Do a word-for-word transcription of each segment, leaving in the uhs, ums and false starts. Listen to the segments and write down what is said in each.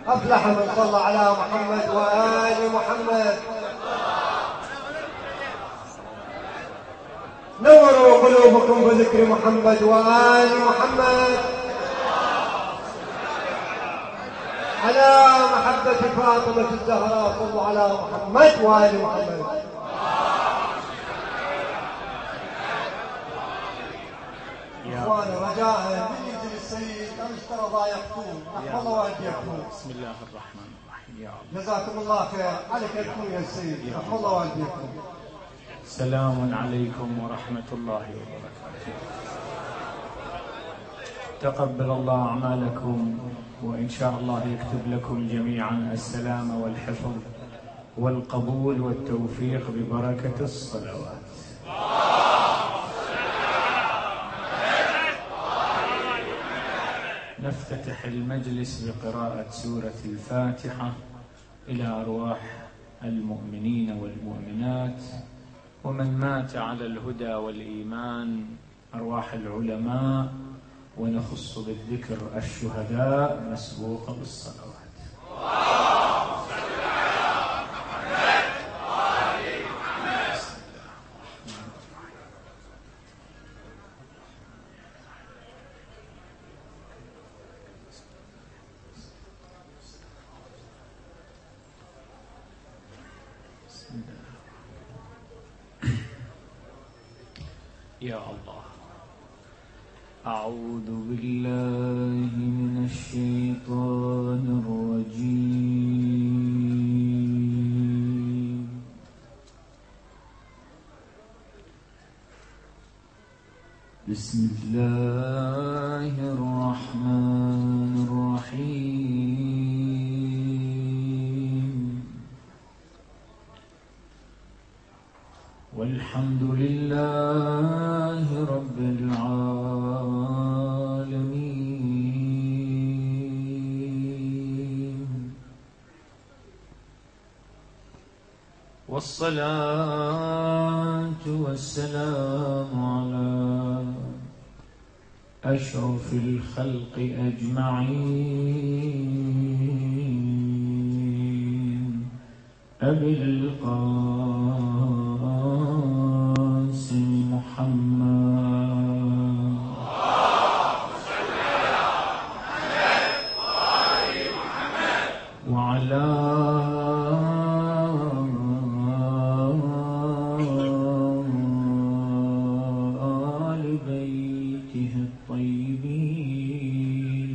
أفلح من صلى على محمد وآل محمد. نوروا قلوبكم بذكر محمد وآل محمد على محبة فاطمة الزهراء. صلوا على محمد وآل محمد. إخواني رجاء من يجري السيد أم اشترى ضايقتون نحفظ والديكم. بسم الله الرحمن الرحيم. يا الله جزاكم الله خير. عليك تكون يا سيد نحفظ والديكم. سلام عليكم ورحمة الله وبركاته. تقبل الله أعمالكم، وإن شاء الله يكتب لكم جميعا السلام والحفظ والقبول والتوفيق ببركة الصلوات. نفتتح المجلس بقراءة سورة الفاتحة إلى أرواح المؤمنين والمؤمنات ومن مات على الهدى والإيمان، أرواح العلماء، ونخص بالذكر الشهداء مسبوق بالصلوات. يا الله. أعوذ بالله من الشيطان الرجيم. بسم الله الرحمن الرحيم. والحمد لله رب العالمين، والصلاة والسلام على أشرف الخلق أجمعين، أبي القاسم محمد وعلى آل بيته الطيبين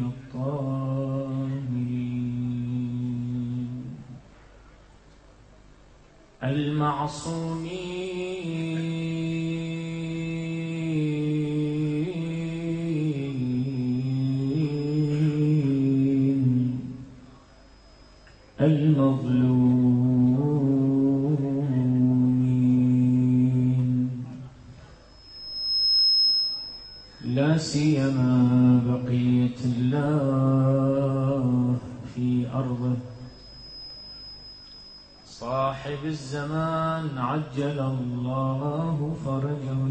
الطاهرين المعصومين المظلومين، لا سيما بقية الله في أرضه، صاحب الزمان عجل الله فرجه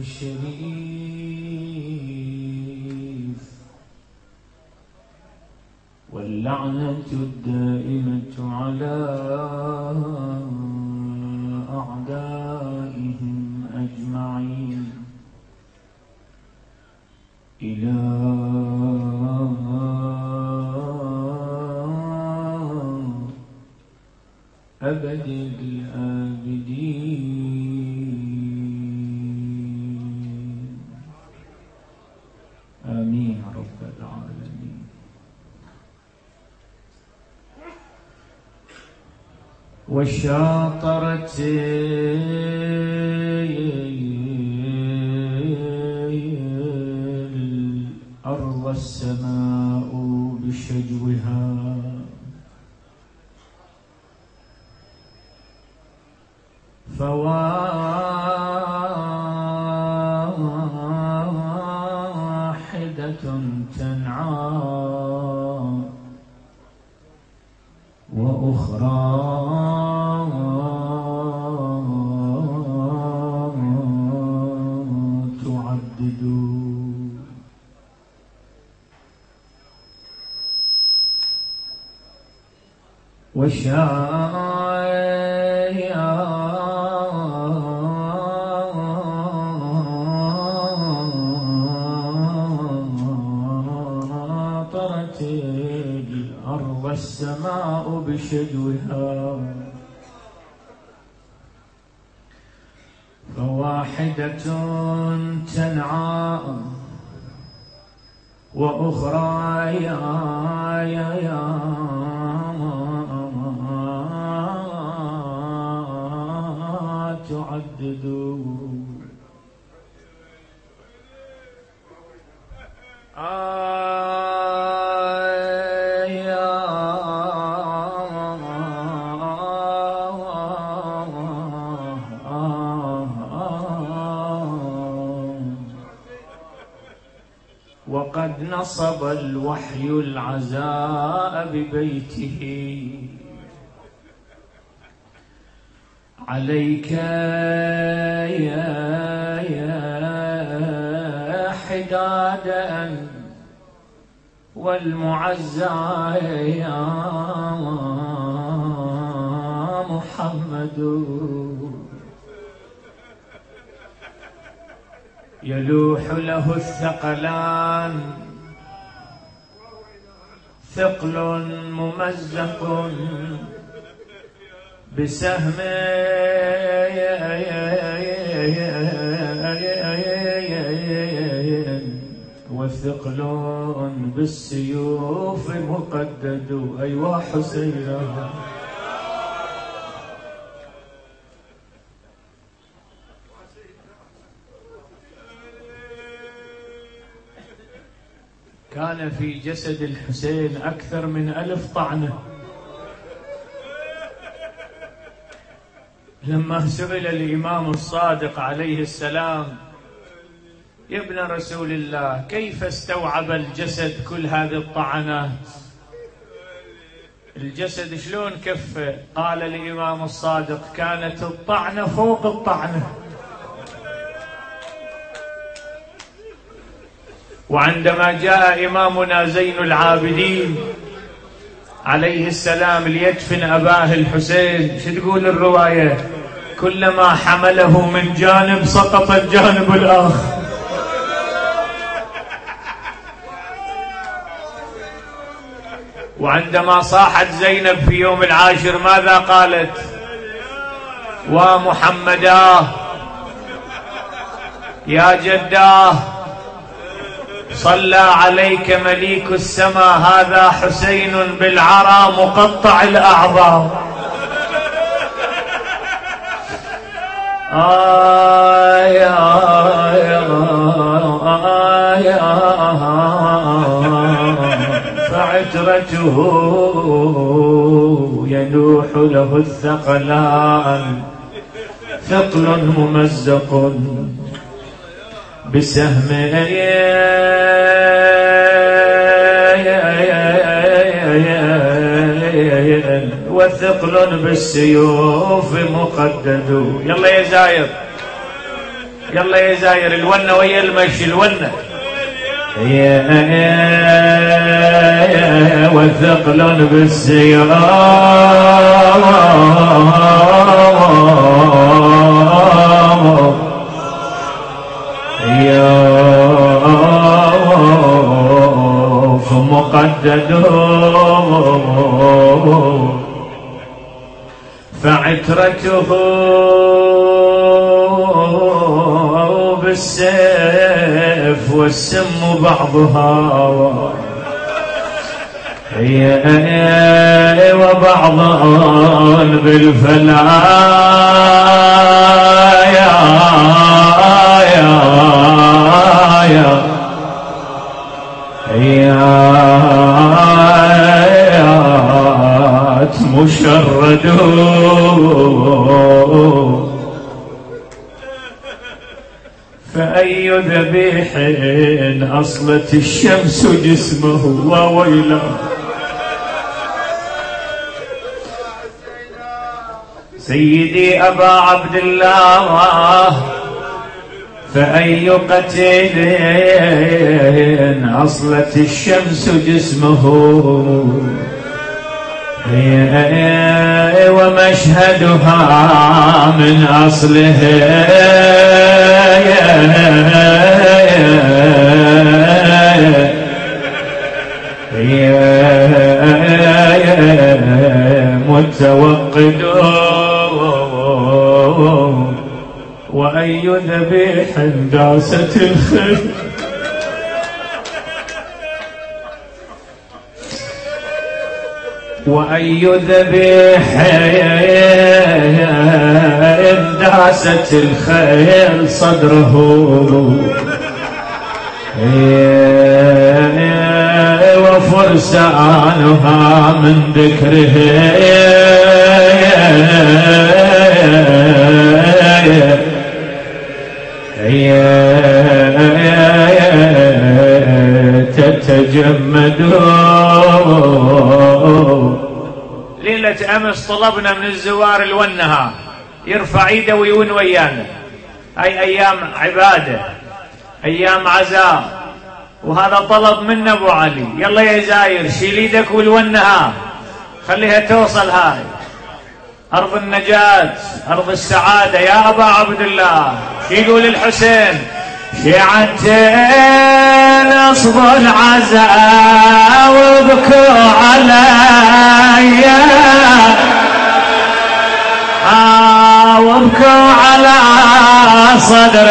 الشريف، واللعنة الدائمة على أعدائهم أجمعين إلى أبد الآبدين. آمين رب العالمين. وشاطرت الأرض السماء بشجوها، فواحدة تنعى وأخرى وشاطرت الأرض والسماء بشجوها فواحدة تنعى وأخرى يا يا يا تعدد وقد نصب الوحي العزاء ببيته عليك يا يا حدادا والمعزى يا محمد يلوح له الثقلان ثقل ممزق بسهم وثقل بالسيوف مقدد. أيوا حسين كان في جسد الحسين أكثر من ألف طعنة. لما سئل الإمام الصادق عليه السلام يا ابن رسول الله كيف استوعب الجسد كل هذه الطعنات، الجسد شلون كفه؟ قال الإمام الصادق كانت الطعنة فوق الطعنة. وعندما جاء إمامنا زين العابدين عليه السلام ليدفن أباه الحسين شو تقول الرواية؟ كلما حمله من جانب سقط الجانب الآخر. وعندما صاحت زينب في يوم العاشر ماذا قالت؟ ومحمداه يا جداه صلى عليك مليك السماء هذا حسين بالعرى مقطع الأعضاء. آي آي آي فعترته يلوح له الثقلان ثقل ممزق بسهم وثقل بالسيوف مقدد. يلا يا زاير يلا يا زاير الونة ويا المشي الونة وثقل بالسيوف مقدد فعترته بالسيف والسم بعضها وبعض بالفلايا مشرد فأي ذبيح أصلت الشمس جسمه وويله. سيدي أبا عبد الله فأي قتيل أصلت الشمس جسمه ومشهدها من أصله متوقد وأي ذبيح داست الخير وأي ذبيح داست الخيل صدره وفرسانها من ذكره تتجمد. ليلة أمس طلبنا من الزوار الونها يرفع ايده ويون ويانا، هاي أيام عبادة أيام عزاء، وهذا طلب منا أبو علي، يلا يا زاير شيل ايدك والونها خليها توصل، هاي أرض النجاة أرض السعادة يا أبا عبد الله. شي يقول الحسين؟ شيعتين أصب العزاء وبكوا علي آه وبكوا على صدر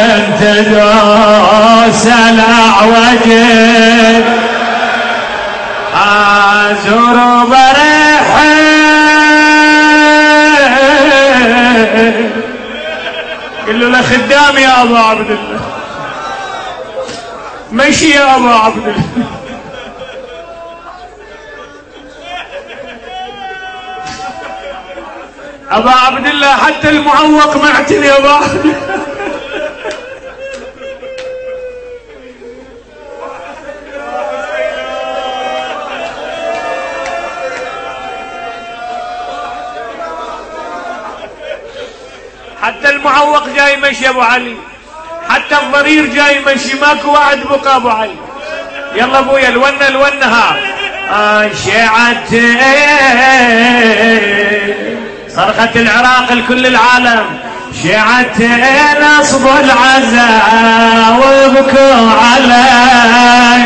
تدوس الأعوج آه زوروا بريحي قل له لخدام يا أبا عبد الله مشي يا أبا عبد الله. أبا عبد الله حتى المعوق معتني يا أبا عبد الله. حتى المعوق جاي مشي أبو علي، حتى الضرير جاي مشي، ماكو واحد بقى أبو علي. يلا أبويا الونة الونها آه شيعتين صرخة العراق لكل العالم، شيعتين أصب العزاء وابكوا علي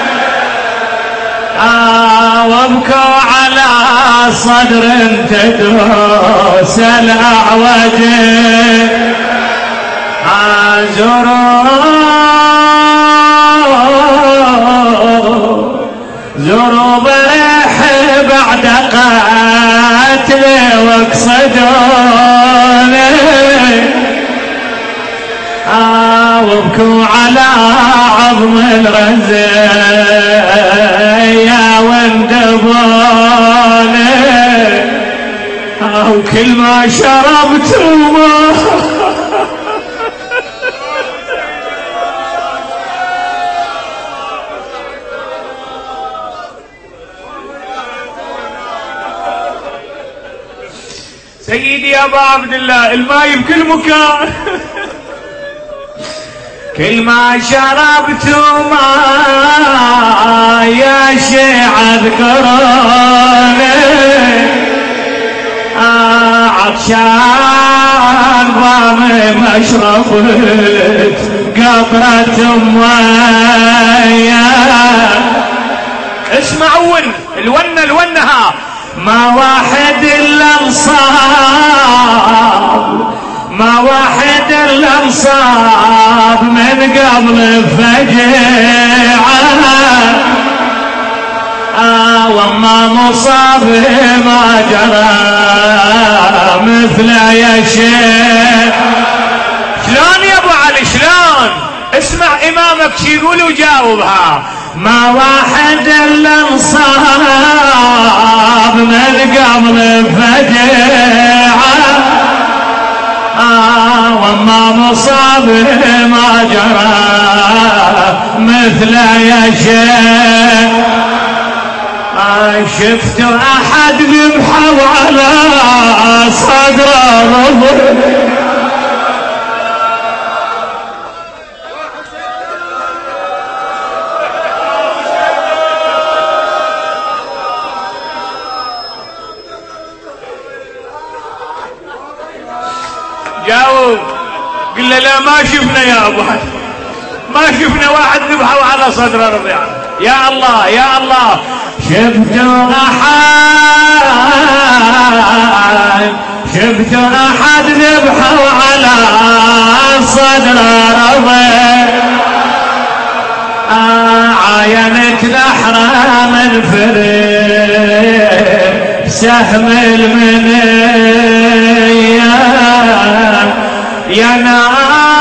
آه وابكوا على صدر تدوس الأعوج آه زوروا زوروا بريحي بعد قتلي واقصدوني آه وابكوا على عظم الرزية واندبوني آه وكل ما شربت ما سيدي يا أبا عبد الله الماي بكل مكان كل ما شربت ما يا شيعة اذكروني آه عطشان ضامي مشرف قطرة مياه. اسمعوا الونة الونها ما واحد الا انصاب ما واحد الا انصاب من قبل فجيعه آه وما مصاب ما جرى مثل يا شيخ. شلون يا ابو علي شلون؟ اسمع امامك شي يقول وجاوبها. ما واحد الا انصاب من قبل فجيعه آه وما مصاب ما جرى مثل يا شيخ. آه شفت احد ذبحه على صدره جاوب. قل له لا ما شفنا يا ابو حسن، ما شفنا واحد ذبحوا على صدر رضيع. يا الله يا الله، شفت احد شفت احد ذبحوا على صدر رضيع، عاينت نحره من فريق سهم المنية يا ناس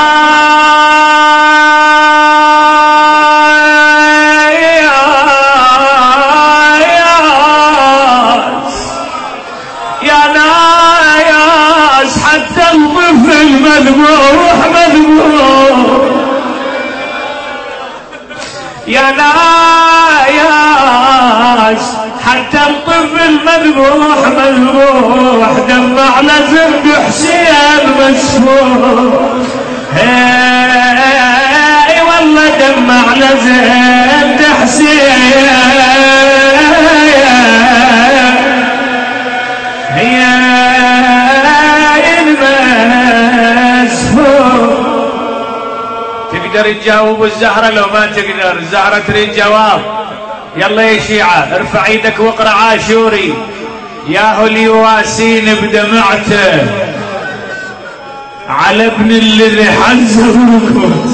يا ناس، حتى الطفل مذبوح مذبوح يا ناس، حتى الطفل مذبوح مذبوح، دمع لزم حسين مسفوح، هاي والله دمع لزم حسين هي المسفوح. تقدر تجاوب الزهرة لو ما تقدر؟ الزهرة تريد جواب. يلا يا شيعة ارفع ايدك واقرأ عاشوري. ياهو اليواسين بدمعته على ابن الذي حزبكم،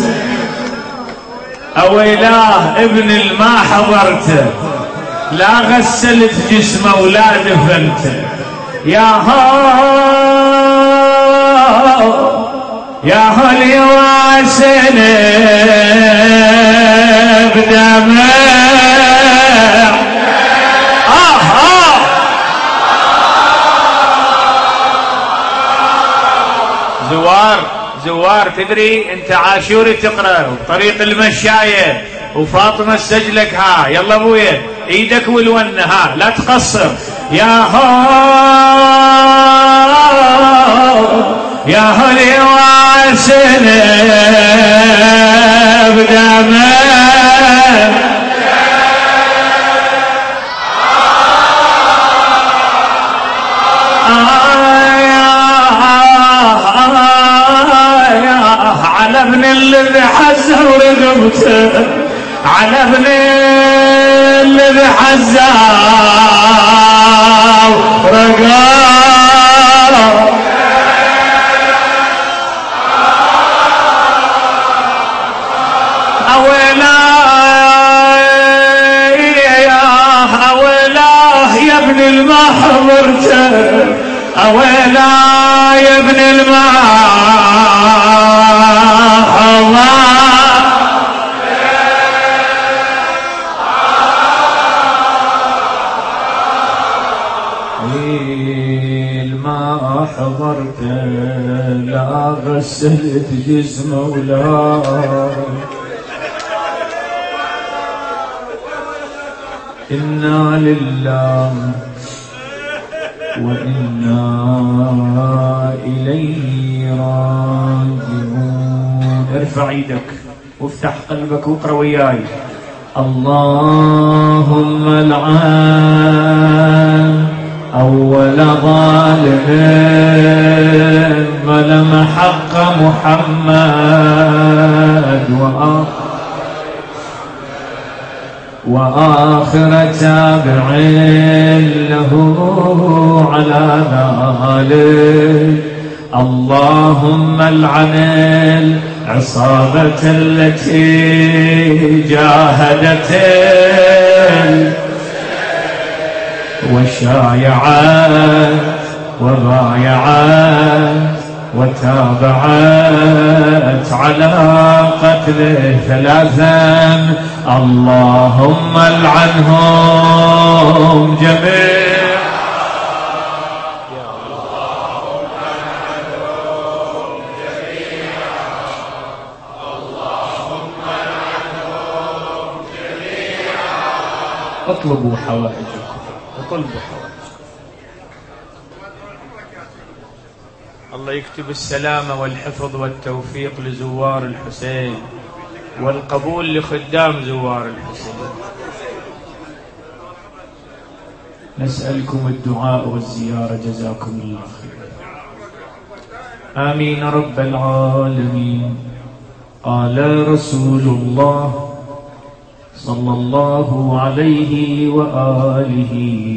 اويلاه ابن الما حضرته، لا غسلت جسمه ولا دفنته. ياهو ياهو اليواسين بدمع آه آه زوار زوار تدري انت عاشوري تقرأ وطريق المشاية وفاطمة السجلك. ها يلا ابويا ايدك والونه، ها لا تقصر. يا هو يا هو اليواسين بدمع على ابن الذي حزه ورقبته، على ابن الذي حزه ورقبته. أولاه يا أولاه يا ابن الما حضرته، أولاه يا ابن الما ما حضرته، لا غسلت جسمه ولا إنا لله وإنا إليه راجعون. ارفع ايدك وافتح قلبك واقرأ وياي. اللهم العان أول ظالم ظلم حق محمد وآخر وآخر تابع له على ذلك. اللهم العن العصابة التي جاهدت وشايعت وبايعت وتابعت على قتله ثلاثا. اللهم العنهم جميعا. اللهم العنهم جميعا. اللهم العنهم جميعا. اطلبوا حوائجكم، اطلبوا حوائجكم. الله يكتب السلامة والحفظ والتوفيق لزوار الحسين والقبول لخدام زوار الحسين. نسألكم الدعاء والزيارة، جزاكم الله خير. آمين رب العالمين. قال رسول الله صلى الله عليه وآله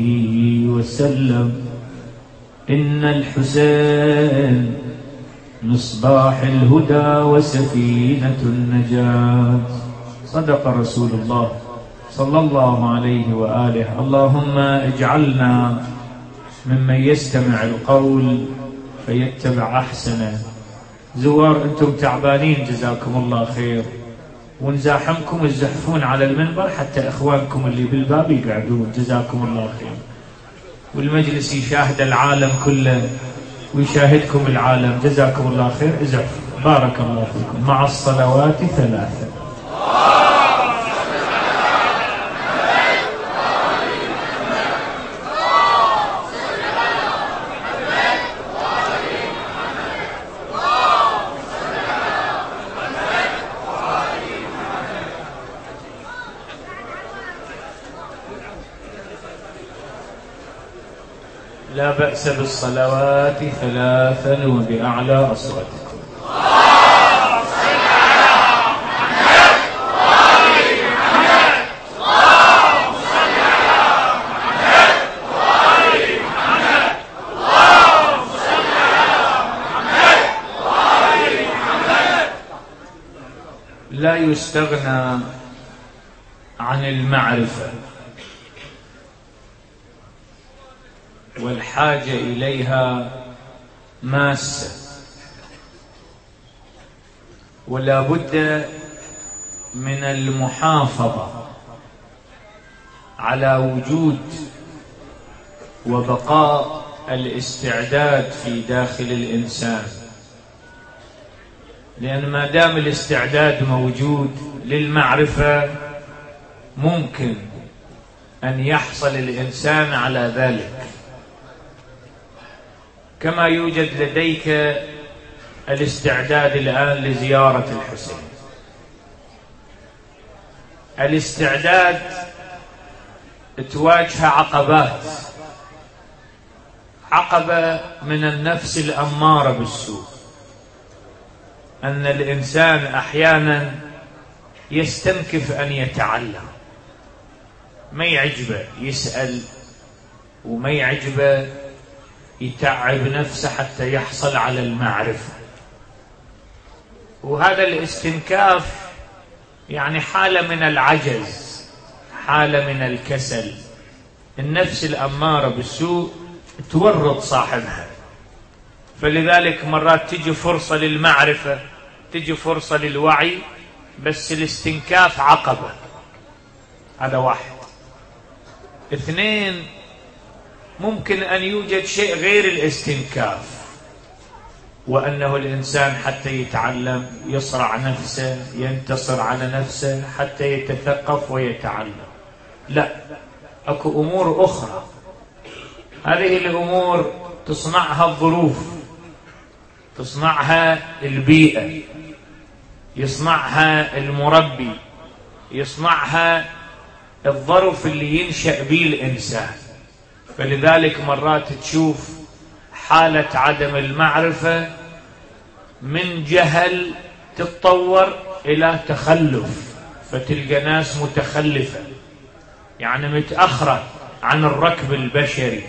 وسلم: إن الحسين مصباح الهدى وسفينة النجاة. صدق رسول الله صلى الله عليه وآله. اللهم اجعلنا ممن يستمع القول فيتبع أحسنه. زوار أنتم تعبانين جزاكم الله خير، ونزاحمكم تزحفون على المنبر حتى إخوانكم اللي بالباب يقعدون جزاكم الله خير، والمجلس يشاهد العالم كله ويشاهدكم العالم جزاكم الله خير. ازحفوا بارك الله فيكم. مع الصلوات ثلاثة. لا بأس بالصلوات ثلاثا وبأعلى أصواتكم. لا يستغنى عن المعرفة والحاجة إليها ماسة، ولا بد من المحافظة على وجود وبقاء الاستعداد في داخل الإنسان، لأن ما دام الاستعداد موجود للمعرفة ممكن أن يحصل الإنسان على ذلك. كما يوجد لديك الاستعداد الآن لزيارة الحسين، الاستعداد تواجه عقبات، عقبة من النفس الأمارة بالسوء، أن الإنسان أحيانا يستنكف أن يتعلم، ما يعجبه يسأل، وما يعجبه يتعب نفسه حتى يحصل على المعرفة. وهذا الاستنكاف يعني حالة من العجز، حالة من الكسل. النفس الأمارة بالسوء تورط صاحبها، فلذلك مرات تجي فرصة للمعرفة، تجي فرصة للوعي، بس الاستنكاف عقبة. هذا واحد. اثنين، ممكن أن يوجد شيء غير الاستنكاف، وأنه الإنسان حتى يتعلم يصرع نفسه، ينتصر على نفسه حتى يتثقف ويتعلم. لا، أكو أمور أخرى، هذه الأمور تصنعها الظروف، تصنعها البيئة، يصنعها المربي، يصنعها الظرف اللي ينشأ به الإنسان. فلذلك مرات تشوف حالة عدم المعرفة من جهل تتطور إلى تخلف، فتلقى ناس متخلفة، يعني متأخرة عن الركب البشري.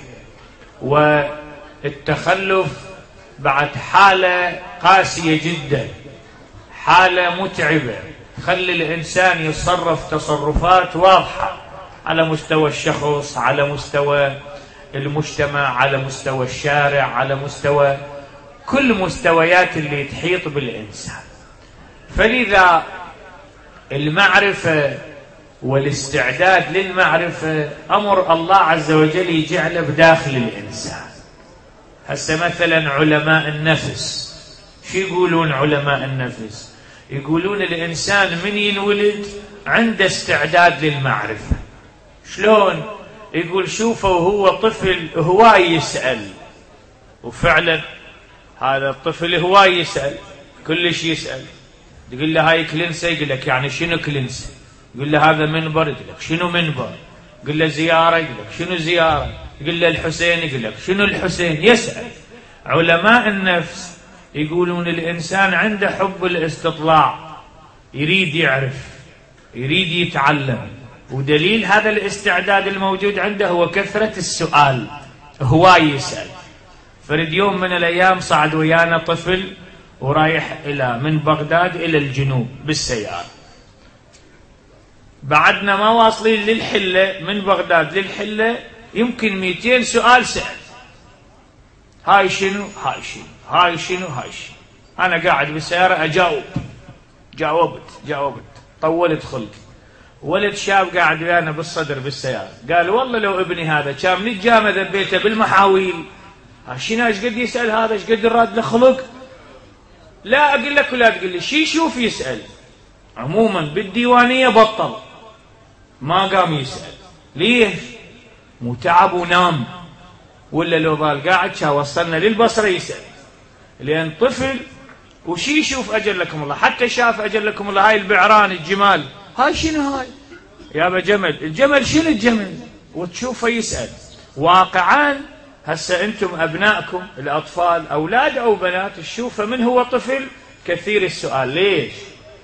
والتخلف بعد حالة قاسية جدا، حالة متعبة، تخلي الإنسان يتصرف تصرفات واضحة على مستوى الشخص، على مستوى المجتمع، على مستوى الشارع، على مستوى كل مستويات اللي تحيط بالإنسان. فلذا المعرفة والاستعداد للمعرفة أمر الله عز وجل يجعله بداخل الإنسان. هسه مثلا علماء النفس شو يقولون؟ علماء النفس يقولون الإنسان من ينولد عنده استعداد للمعرفة. شلون؟ يقول شوفه وهو طفل هواي يسأل، وفعلا هذا الطفل هواي يسأل، كلش يسأل. تقول له هاي كلنسة، يقول لك يعني شنو كلنسة؟ يقول له هذا منبر، يقول لك شنو منبر؟ يقول له زيارة، يقول لك شنو زيارة؟ يقول له الحسين، يقول لك شنو الحسين؟ يسأل. علماء النفس يقولون الإنسان عنده حب الاستطلاع، يريد يعرف، يريد يتعلم، ودليل هذا الاستعداد الموجود عنده هو كثرة السؤال، هواي يسأل. فرد يوم من الأيام صعد ويانا طفل ورايح إلى من بغداد إلى الجنوب بالسيارة، بعدنا ما واصلين للحلة، من بغداد للحلة يمكن مئتين سؤال سأل، هاي شنو هاي شنو هاي شنو هاي شنو. أنا قاعد بالسيارة أجاوب، جاوبت جاوبت طولت خلقي. ولد شاب قاعد ويانا بالصدر بالسيارة قال والله لو ابني هذا كان من الجامعة ذبيته بالمحاويل. شنو ايش قد يسأل هذا، ايش قد الراد له خلق؟ لا اقول لك ولا تقول لي شي شوف يسأل. عموما بالديوانية بطل، ما قام يسأل. ليش؟ مو تعب ونام، ولا لو ظل قاعد كان وصلنا للبصرة يسأل. لأن طفل وشي يشوف أجل لكم الله، حتى شاف أجل لكم الله هاي البعران الجمال، هاي شنو هاي؟ يابا جمل، الجمل شنو الجمل؟ وتشوفه يسأل. واقعا هسه أنتم أبنائكم الأطفال أولاد أو بنات تشوفه من هو طفل كثير السؤال. ليش؟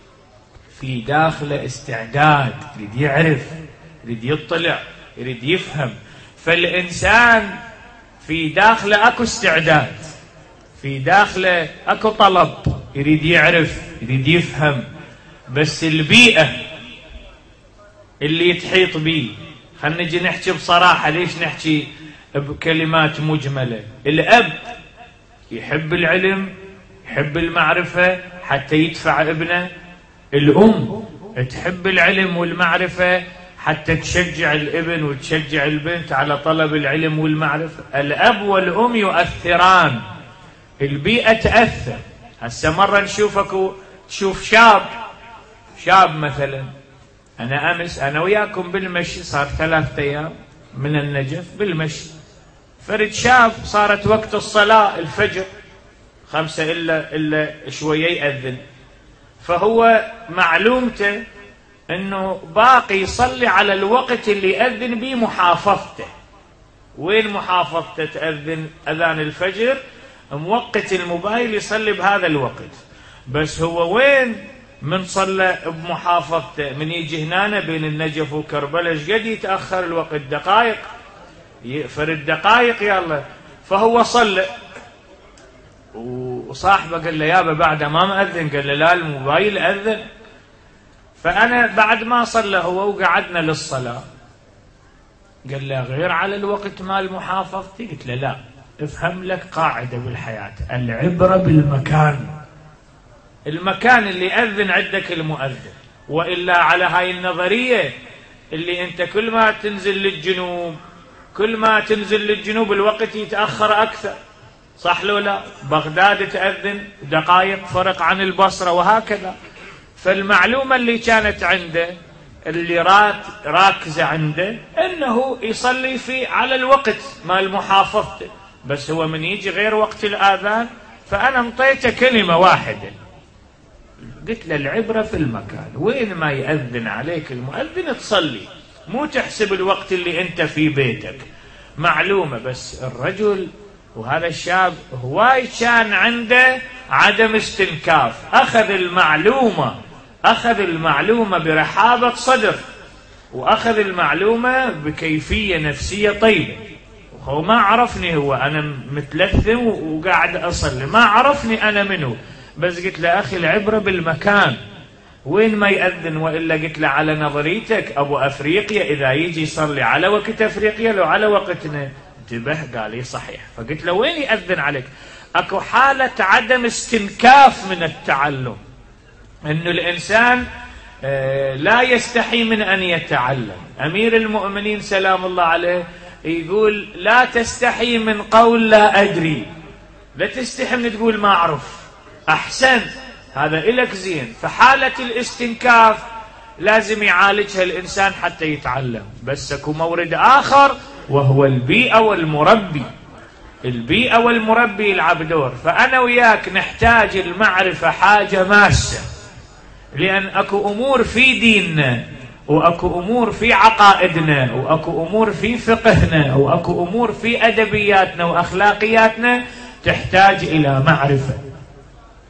في داخله استعداد، يريد يعرف، يريد يطلع، يريد يفهم. فالإنسان في داخله أكو استعداد، في داخله أكو طلب، يريد يعرف، يريد يفهم. بس البيئة اللي تحيط به، خلنا نجي نحكي بصراحة، ليش نحكي بكلمات مجملة؟ الأب يحب العلم، يحب المعرفة حتى يدفع ابنه. الأم تحب العلم والمعرفة حتى تشجع الابن وتشجع البنت على طلب العلم والمعرفة. الأب والأم يؤثران، البيئة تأثر. هسه مرة نشوفك تشوف شاب شاب مثلا، أنا أمس أنا وياكم بالمشي، صار ثلاثة أيام من النجف بالمشي، فرد شاب صارت وقت الصلاة الفجر خمسة إلا إلا شوية يأذن، فهو معلومته أنه باقي يصلي على الوقت اللي يأذن به محافظته. وين محافظته؟ تأذن أذان الفجر موقت الموبايل يصلي بهذا الوقت. بس هو وين من صلى بمحافظته؟ من يجي هنا بين النجف وكربلاء ايش قد يتأخر الوقت؟ دقائق، فرد دقائق يلا. فهو صلى وصاحبه قال له يابا بعد ما مأذن، قال له لا الموبايل أذن. فأنا بعد ما صلى هو وقعدنا للصلاة قال له غير على الوقت مال محافظتي؟ قلت له لا، افهم لك قاعدة بالحياة، العبرة بالمكان. المكان اللي أذن عندك المؤذن، وإلا على هاي النظرية اللي أنت كل ما تنزل للجنوب كل ما تنزل للجنوب الوقت يتأخر أكثر، صح لو لا؟ بغداد تأذن دقائق فرق عن البصرة وهكذا. فالمعلومة اللي كانت عنده اللي رات راكزة عنده أنه يصلي في على الوقت مال محافظته. بس هو من يجي غير وقت الآذان، فأنا انطيته كلمة واحدة، قلت له العبرة في المكان، وين ما يأذن عليك المؤذن تصلي، مو تحسب الوقت اللي أنت في بيتك. معلومة. بس الرجل وهذا الشاب هواي كان عنده عدم استنكاف، أخذ المعلومة أخذ المعلومة برحابة صدر، وأخذ المعلومة بكيفية نفسية طيبة. هو ما عرفني، هو أنا متلثم وقاعد أصلي، ما عرفني أنا منه. بس قلت له أخي العبرة بالمكان، وين ما يأذن. وإلا قلت له على نظريتك أبو أفريقيا إذا يجي يصلي على وقت أفريقيا لو على وقتنا؟ انتبه. قال لي صحيح. فقلت له وين يأذن عليك؟ أكو حالة عدم استنكاف من التعلم، أنه الإنسان لا يستحي من أن يتعلم. أمير المؤمنين سلام الله عليه يقول لا تستحي من قول لا أدري، لا تستحي من تقول ما أعرف، أحسن هذا إلك زين. فحالة الاستنكاف لازم يعالجها الإنسان حتى يتعلم. بس اكو مورد آخر وهو البيئة والمربي. البيئة والمربي يلعب دور. فأنا وياك نحتاج المعرفة حاجة ماسة، لأن أكو أمور في ديننا، وأكو أمور في عقائدنا، وأكو أمور في فقهنا، وأكو أمور في أدبياتنا وأخلاقياتنا تحتاج إلى معرفة.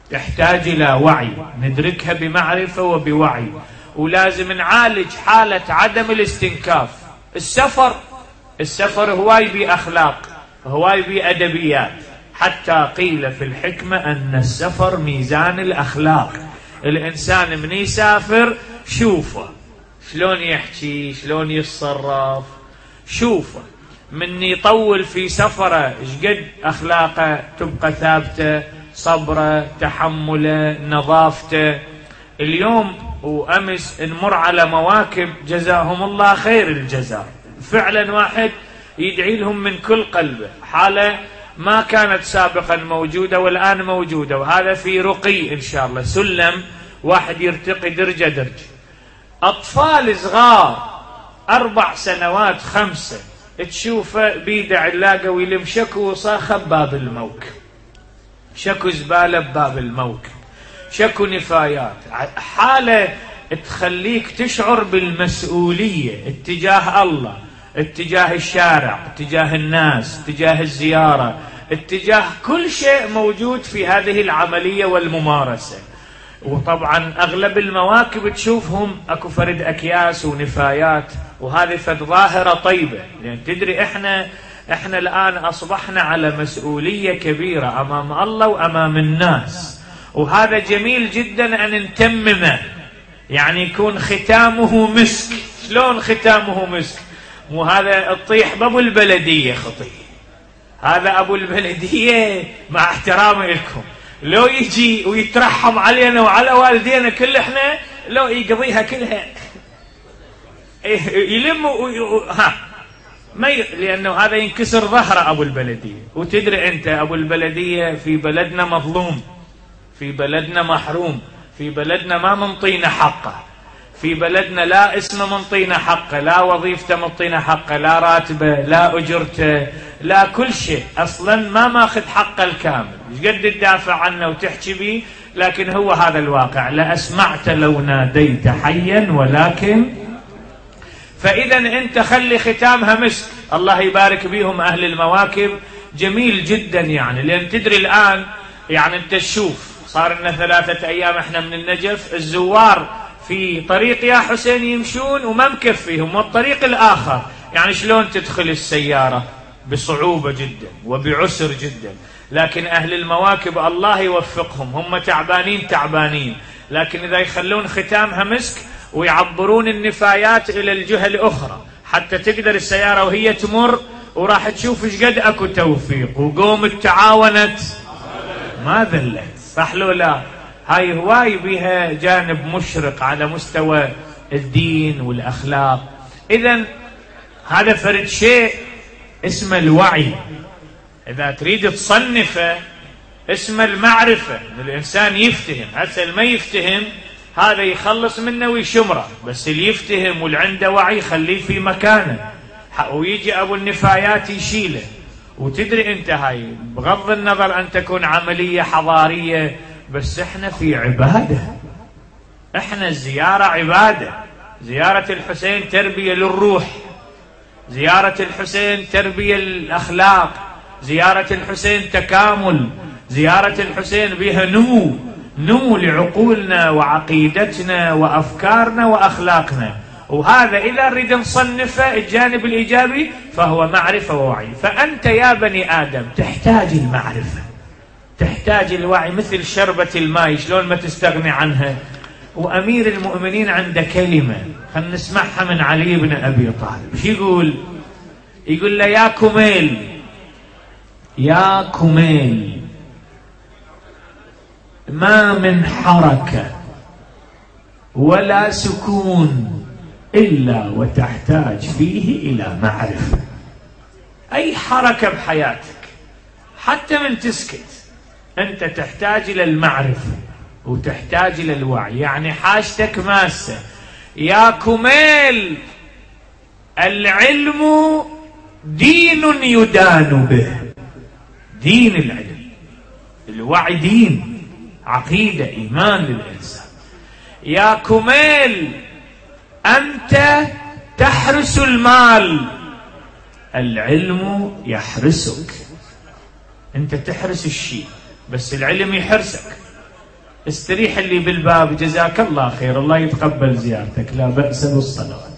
تحتاج إلى وعي، ندركها بمعرفة وبوعي، ولازم نعالج حالة عدم الاستنكاف. السفر السفر هواي بأخلاق، هواي بأدبيات، حتى قيل في الحكمة أن السفر ميزان الأخلاق. الإنسان من يسافر شوفه شلون يحكي، شلون يتصرف، شوفه من يطول في سفره شقد أخلاقه تبقى ثابتة، صبره، تحمله، نظافته. اليوم وأمس نمر على مواكب جزاهم الله خير الجزاء، فعلا واحد يدعي لهم من كل قلبه، حالة ما كانت سابقا موجودة والآن موجودة، وهذا في رقي إن شاء الله، سلم واحد يرتقي درجة درجة. أطفال صغار أربع سنوات خمسة تشوفه بيده علاقة ويلم شكو وصاخة بباب الموكب، شكو زبالة بباب الموكب، شكو نفايات، حالة تخليك تشعر بالمسؤولية اتجاه الله، اتجاه الشارع، اتجاه الناس، اتجاه الزيارة، اتجاه كل شيء موجود في هذه العملية والممارسة. وطبعا أغلب المواكب تشوفهم أكو فرد أكياس ونفايات، وهذه فد ظاهرة طيبة، لأن تدري إحنا إحنا الآن أصبحنا على مسؤولية كبيرة أمام الله وأمام الناس، وهذا جميل جدا أن نتممه، يعني يكون ختامه مسك. شلون ختامه مسك؟ مو هذا تطيح بابو البلدية خطية، هذا أبو البلدية مع احترامي لكم لو يجي ويترحم علينا وعلى والدينا كل احنا لو يقضيها كلها يلم ها ما ي... لأنه هذا ينكسر ظهر أبو البلدية. وتدري أنت أبو البلدية في بلدنا مظلوم، في بلدنا محروم، في بلدنا ما منطينا حقه، في بلدنا لا اسمه منطينا حقه، لا وظيفته منطينا حقه، لا راتبه، لا أجرته، لا كل شيء، أصلا ما ماخذ حقه الكامل. قد تدافع عنه وتحكي به، لكن هو هذا الواقع. لأسمعت لو ناديت حيا ولكن. فإذا أنت خلي ختامها مسك. الله يبارك بيهم أهل المواكب، جميل جدا يعني. لأن تدري الآن يعني أنت تشوف صار لنا ثلاثة أيام إحنا من النجف، الزوار في طريق يا حسين يمشون وما مكفيهم، والطريق الآخر يعني شلون تدخل السيارة بصعوبة جدا وبعسر جدا. لكن أهل المواكب الله يوفقهم، هم تعبانين تعبانين، لكن إذا يخلون ختامها مسك ويعبرون النفايات إلى الجهة الأخرى حتى تقدر السيارة وهي تمر وراح تشوف ايش قد اكو توفيق، وقومت تعاونت ما ذلت، صح لو لا؟ هاي هواي بها جانب مشرق على مستوى الدين والأخلاق. إذن هذا فرد شيء اسمه الوعي. إذا تريد تصنفه اسمه المعرفة، الإنسان يفتهم. هسه ما يفتهم هذا يخلص منه ويشمره، بس اللي يفتهم واللي عنده وعي خليه في مكانه، ويجي أبو النفايات يشيله. وتدري أنت هاي بغض النظر أن تكون عملية حضارية، بس احنا في عبادة، احنا الزيارة عبادة. زيارة الحسين تربية للروح، زيارة الحسين تربية للأخلاق، زيارة الحسين تكامل، زيارة الحسين بها نمو، نمو لعقولنا وعقيدتنا وأفكارنا وأخلاقنا. وهذا إذا نريد نصنفه الجانب الإيجابي فهو معرفة ووعي. فأنت يا بني آدم تحتاج المعرفة، تحتاج الوعي، مثل شربة الماء شلون ما تستغني عنها. وأمير المؤمنين عنده كلمة خلينا نسمعها من علي بن أبي طالب. شو يقول؟ يقول له يا كميل، يا كميل، ما من حركة ولا سكون إلا وتحتاج فيه إلى معرفة. أي حركة بحياتك حتى من تسكت أنت تحتاج إلى المعرفة وتحتاج إلى الوعي، يعني حاجتك ماسة. يا كميل، العلم دين يدان به، دين العلم، الوعي دين، عقيدة، إيمان للإنسان. يا كميل، أنت تحرس المال، العلم يحرسك. أنت تحرس الشيء بس العلم يحرسك. استريح اللي بالباب، جزاك الله خير، الله يتقبل زيارتك، لا بأس بالصلوات.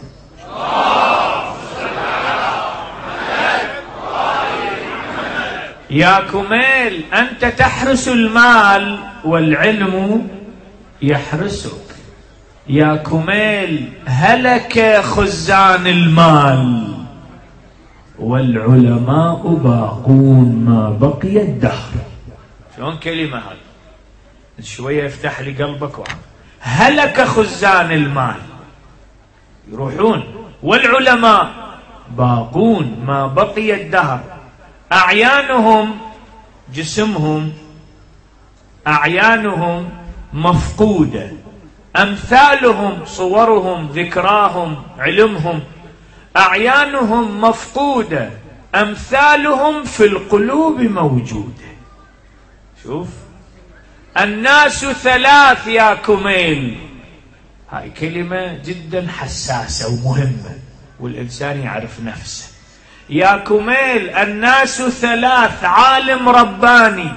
يا كميل أنت تحرس المال والعلم يحرسك. يا كميل هلك خزان المال والعلماء باقون ما بقي الدهر. شلون كلمة هذه؟ شوية افتح لي قلبك وعم. هلك خزان المال يروحون، والعلماء باقون ما بقي الدهر. أعيانهم جسمهم أعيانهم مفقودة، أمثالهم صورهم ذكراهم علمهم. أعيانهم مفقودة، أمثالهم في القلوب موجودة. شوف، الناس ثلاث يا كميل. هاي كلمة جدا حساسة ومهمة والإنسان يعرف نفسه. يا كميل الناس ثلاث: عالم رباني،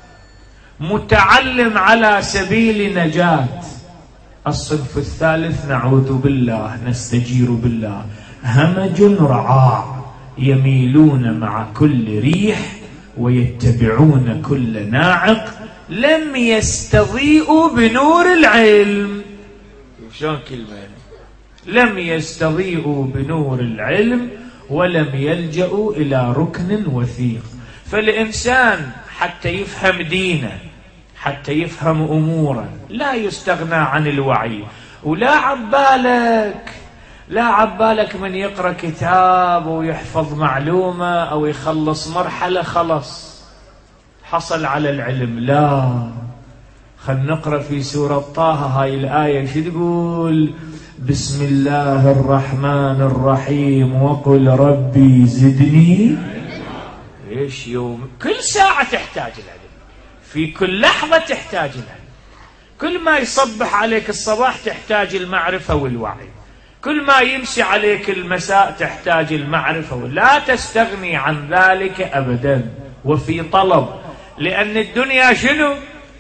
متعلم على سبيل نجاة. الصنف الثالث نعوذ بالله نستجير بالله: همج رعاع، يميلون مع كل ريح ويتبعون كل ناعق، لم يستضيئوا بنور العلم. شلون كلمة؟ لم يستضيئوا بنور العلم ولم يلجأوا إلى ركن وثيق. فالإنسان حتى يفهم دينه، حتى يفهم أموره، لا يستغنى عن الوعي. ولا عبالك لا عبالك من يقرأ كتاب ويحفظ معلومة أو يخلص مرحلة خلص حصل على العلم. لا، خل نقرأ في سورة طه هاي الآية شو تقول؟ بسم الله الرحمن الرحيم وقل ربي زدني. ايش يوم كل ساعة تحتاج العلم، في كل لحظة تحتاج العلم. كل ما يصبح عليك الصباح تحتاج المعرفة والوعي، كل ما يمشي عليك المساء تحتاج المعرفة. ولا تستغني عن ذلك أبدا، وفي طلب. لأن الدنيا شنو؟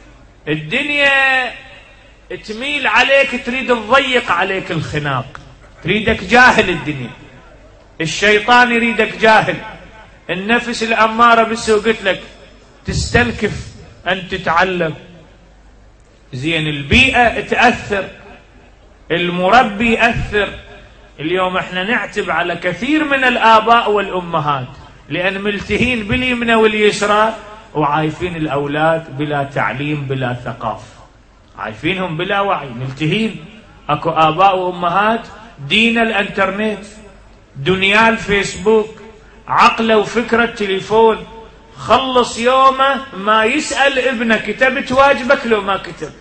الدنيا تميل عليك، تريد تضيق عليك الخناق، تريدك جاهل. الدنيا الشيطان يريدك جاهل، النفس الأمارة بالسوء قلت لك تستنكف أن تتعلم. زين، البيئة تأثر، المربي يأثر. اليوم احنا نعتب على كثير من الآباء والأمهات لأن ملتهين باليمنى واليسرى وعايفين الأولاد بلا تعليم بلا ثقافة، عايفينهم بلا وعي، ملتهين. اكو آباء وأمهات دين الانترنت، دنيا الفيسبوك، عقله وفكرة التليفون. خلص يومه ما يسأل ابنه كتبت واجبك لو ما كتبت.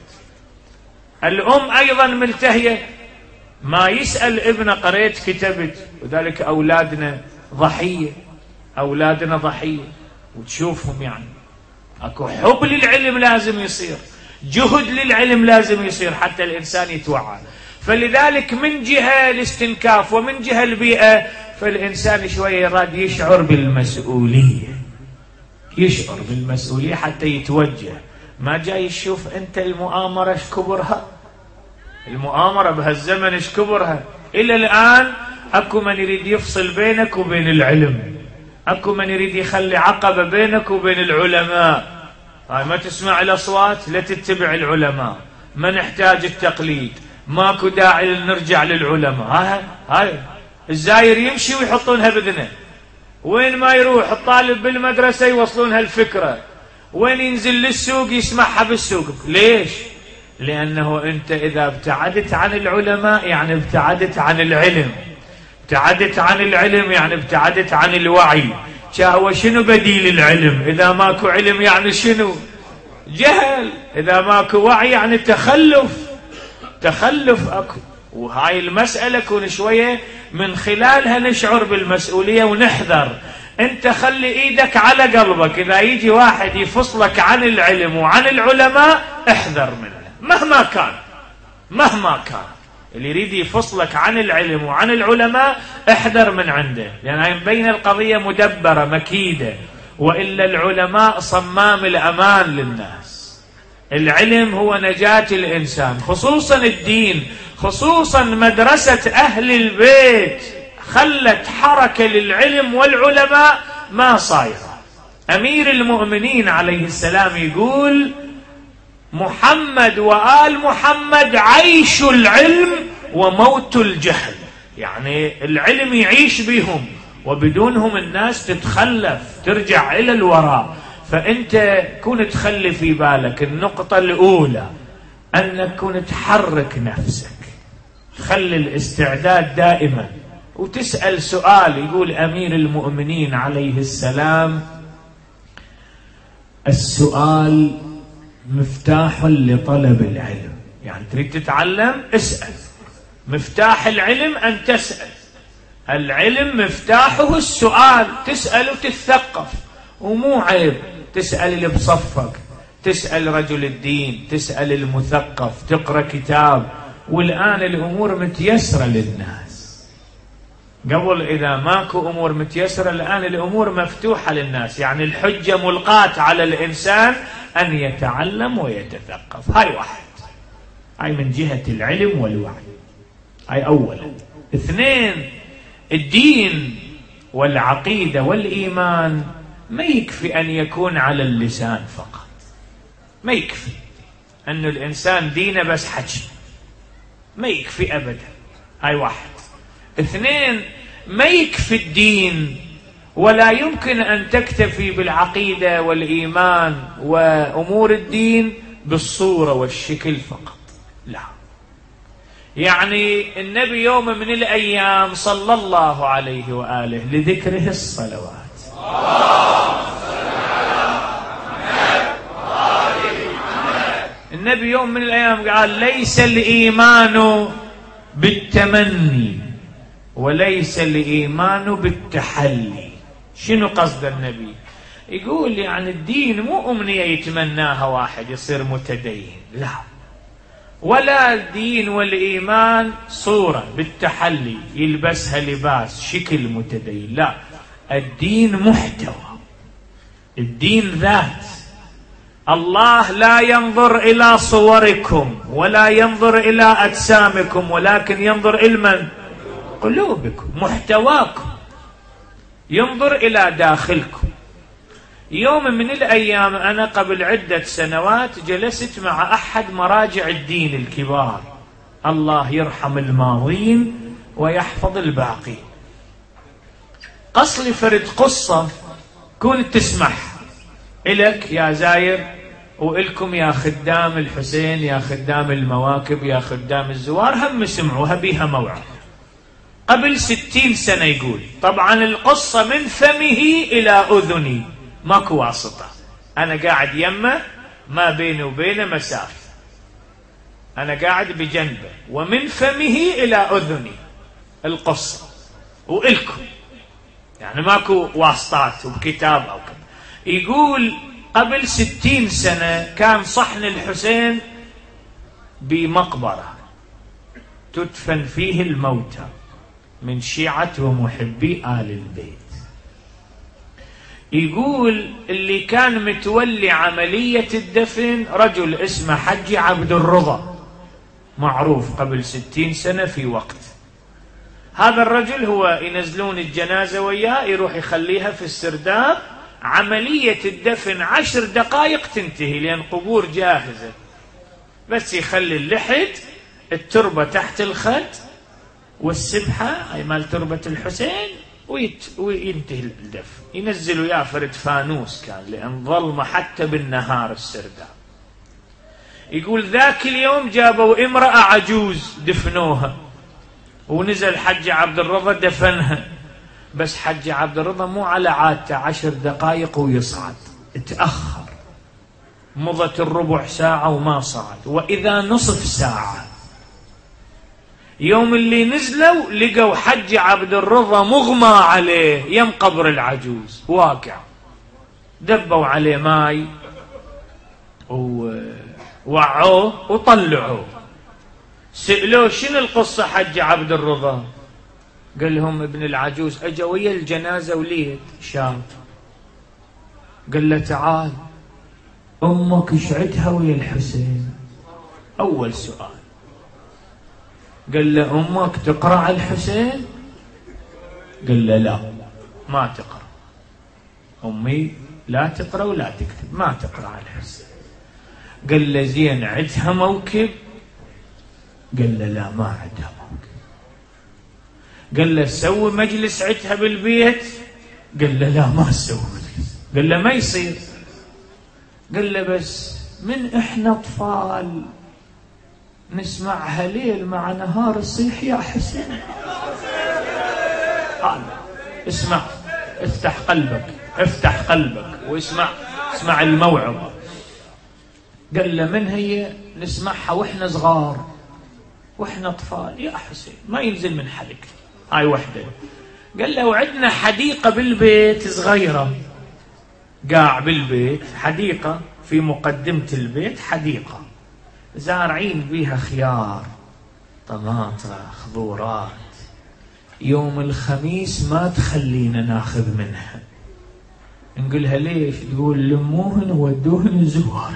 الأم أيضا ملتهية، ما يسأل ابنه قريت كتبت. وذلك أولادنا ضحية، أولادنا ضحية. وتشوفهم يعني أكو حب للعلم لازم يصير، جهد للعلم لازم يصير حتى الإنسان يتوعى. فلذلك من جهة الاستنكاف ومن جهة البيئة، فالإنسان شوية يراد يشعر بالمسؤولية، يشعر بالمسؤولية حتى يتوجه. ما جاي يشوف أنت المؤامرة ايش كبرها، المؤامرة بهالزمن ايش كبرها. إلى الآن أكو من يريد يفصل بينك وبين العلم، أكو من يريد يخلي عقبة بينك وبين العلماء. هاي ما تسمع الأصوات، لا تتبع العلماء، ما نحتاج التقليد، ماكو داعي نرجع للعلماء. هاي هاي الزاير يمشي ويحطونها بذنه، وين ما يروح الطالب بالمدرسة يوصلونها الفكرة، وين ينزل للسوق يسمعها بالسوق. ليش؟ لأنه أنت إذا ابتعدت عن العلماء يعني ابتعدت عن العلم، ابتعدت عن العلم يعني ابتعدت عن الوعي. هو شنو بديل العلم؟ إذا ماكو علم يعني شنو؟ جهل. إذا ماكو وعي يعني تخلف، تخلف أكو. وهاي المسألة كون شوية من خلالها نشعر بالمسؤولية ونحذر. أنت خلي إيدك على قلبك، إذا يجي واحد يفصلك عن العلم وعن العلماء احذر منه مهما كان، مهما كان. اللي يريد يفصلك عن العلم وعن العلماء احذر من عنده، لأن بين القضية مدبرة مكيدة. وإلا العلماء صمام الأمان للناس، العلم هو نجاة الإنسان، خصوصا الدين، خصوصا مدرسة أهل البيت خلت حركة للعلم والعلماء ما صايرة. أمير المؤمنين عليه السلام يقول: محمد وآل محمد عيش العلم وموت الجهل. يعني العلم يعيش بهم، وبدونهم الناس تتخلف ترجع إلى الوراء. فأنت كن تخلي في بالك النقطة الأولى أنك كن تحرك نفسك، خلي الاستعداد دائما، وتسأل سؤال. يقول أمير المؤمنين عليه السلام: السؤال مفتاح لطلب العلم. يعني تريد تتعلم اسأل، مفتاح العلم أن تسأل. العلم مفتاحه السؤال، تسأل وتتثقف، ومو عيب تسأل اللي بصفك، تسأل رجل الدين، تسأل المثقف، تقرأ كتاب. والآن الأمور متيسرة للناس، قبل إذا ماكو أمور متيسرة، الآن الأمور مفتوحة للناس. يعني الحجة ملقاة على الإنسان أن يتعلم ويتثقف. هاي واحد، هاي من جهة العلم والوعي، هاي أولا. اثنين، الدين والعقيدة والإيمان ما يكفي أن يكون على اللسان فقط، ما يكفي أن الإنسان دينه بس حكي، ما يكفي أبدا. هاي واحد. اثنين، ما يكفي الدين ولا يمكن أن تكتفي بالعقيدة والإيمان وأمور الدين بالصورة والشكل فقط، لا. يعني النبي يوم من الأيام صلى الله عليه وآله لذكره الصلوات، النبي يوم من الأيام قال: ليس الإيمان بالتمني وليس الإيمان بالتحلي. شنو قصد النبي؟ يقول يعني الدين مو أمنية يتمناها واحد يصير متدين، لا، ولا الدين والإيمان صورة بالتحلي يلبسها لباس شكل متدين، لا. الدين محتوى، الدين ذات. الله لا ينظر إلى صوركم ولا ينظر إلى أجسامكم، ولكن ينظر إلى من؟ قلوبكم، محتواكم، ينظر إلى داخلكم. يوم من الأيام أنا قبل عدة سنوات جلست مع أحد مراجع الدين الكبار، الله يرحم الماضين ويحفظ الباقين. قصلي فرد قصة كنت تسمح إلك يا زاير وإلكم يا خدام الحسين، يا خدام المواكب، يا خدام الزوار، هم سمعوها بيها موعظة قبل ستين سنة. يقول طبعا القصة من فمه إلى أذني، ماكو واسطة، أنا قاعد يمه، ما بيني وبينه مسافة، أنا قاعد بجنبه، ومن فمه إلى أذني القصة وإلكم، يعني ماكو واسطات وبكتاب أو كذا. يقول قبل ستين سنة كان صحن الحسين بمقبرة تدفن فيه الموتى من شيعة ومحبي آل البيت. يقول اللي كان متولي عملية الدفن رجل اسمه حج عبد الرضا، معروف قبل ستين سنة في وقت. هذا الرجل هو ينزلون الجنازة وياه، يروح يخليها في السرداب، عملية الدفن عشر دقائق تنتهي لأن قبور جاهزة، بس يخلي اللحد، التربة تحت الخد والسبحة هاي مال تربة الحسين، ويت... وينتهي الدفن. ينزلوا يا فرد فانوس كان لأن ظلمة حتى بالنهار السرداب. يقول ذاك اليوم جابوا امرأة عجوز دفنوها، ونزل حج عبد الرضا دفنها، بس حج عبد الرضا مو على عادته، عشر دقائق ويصعد، اتأخر، مضت الربع ساعة وما صعد، وإذا نصف ساعة. يوم اللي نزلوا لقوا حج عبد الرضا مغمى عليه يم قبر العجوز واقع، دبوا عليه ماي ووعوه وطلعوه. سألوه شنو القصة حج عبد الرضا؟ قال لهم ابن العجوز اجا ويا الجنازة وليد شاب. قال له تعال، أمك إيش عدها ويا الحسين؟ أول سؤال. قال له أمك تقرأ على الحسين؟ قال له لا ما تقرأ، أمي لا تقرأ ولا تكتب، ما تقرأ على الحسين. قال له زين عدها موكب؟ قال له لا ما عدها موكب. قال له سوي مجلس عدها بالبيت؟ قال له لا ما سوي مجلس. قال له ما يصير. قال له بس من احنا اطفال نسمعها ليل مع نهار الصيح يا حسين. قال اسمع، افتح قلبك، افتح قلبك واسمع، اسمع الموعظة. قال له من هي؟ نسمعها واحنا صغار واحنا اطفال يا حسين، ما ينزل من حلقتي. هاي وحده. قال له وعندنا حديقة بالبيت صغيرة، قاع بالبيت حديقة في مقدمة البيت، حديقة زارعين بيها خيار طماطم خضورات، يوم الخميس ما تخلينا ناخذ منها. نقولها ليش؟ تقول لموهن ودوهن الزوار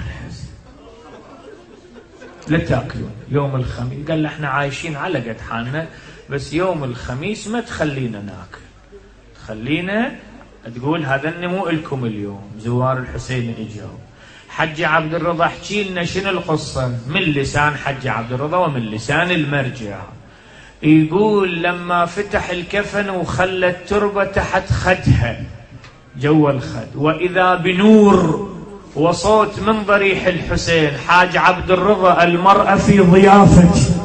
لا تاكلون يوم الخميس. قال له احنا عايشين على قد حالنا، بس يوم الخميس ما تخلينا ناكل، تخلينا تقول هذا النمو لكم اليوم. زوار الحسين اجوا. حج عبد الرضا احكي لنا شنو القصة من لسان حج عبد الرضا ومن لسان المرجع. يقول لما فتح الكفن وخلى التربة تحت خدها جوا الخد، وإذا بنور وصوت من ضريح الحسين. حاج عبد الرضا المرأة في ضيافته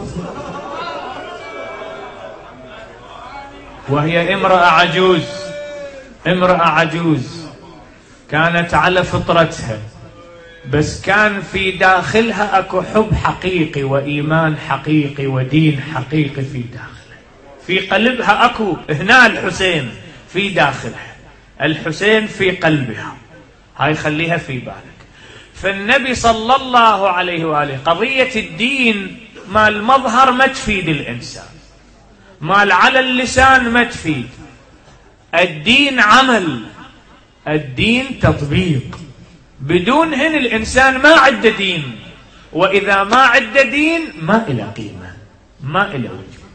وهي امرأة عجوز، امرأة عجوز كانت على فطرتها، بس كان في داخلها اكو حب حقيقي وإيمان حقيقي ودين حقيقي في داخلها، في قلبها اكو. هنا الحسين في داخلها، الحسين في قلبها. هاي خليها في بالك. فالنبي صلى الله عليه وآله قضية الدين مال مظهر ما تفيد الإنسان، مال على اللسان ما تفيد. الدين عمل، الدين تطبيق. بدونهن الإنسان ما عنده دين، وإذا ما عنده دين ما إلى قيمة، ما إلى وجود.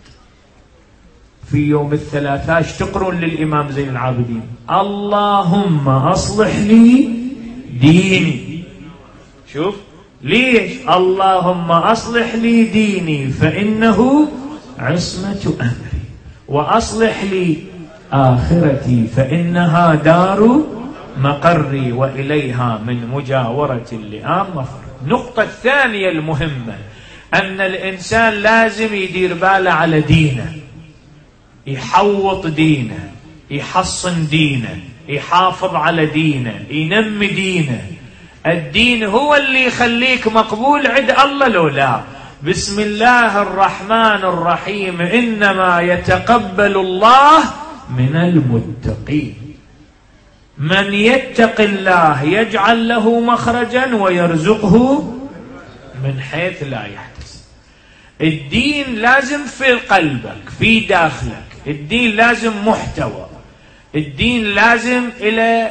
في يوم الثلاثاء تقرون للإمام زين العابدين اللهم أصلح لي ديني. شوف ليش؟ اللهم أصلح لي ديني فإنه عصمة أمري، وأصلح لي آخرتي فإنها دار مقري، وإليها من مجاورة اللئام مفر. النقطة الثانية المهمة أن الإنسان لازم يدير باله على دينه، يحوط دينه، يحصن دينه، يحافظ على دينه، ينمي دينه. الدين هو اللي يخليك مقبول عند الله لو لا. بسم الله الرحمن الرحيم إنما يتقبل الله من المتقين. من يتق الله يجعل له مخرجا ويرزقه من حيث لا يحتسب. الدين لازم في قلبك، في داخلك. الدين لازم محتوى، الدين لازم إلى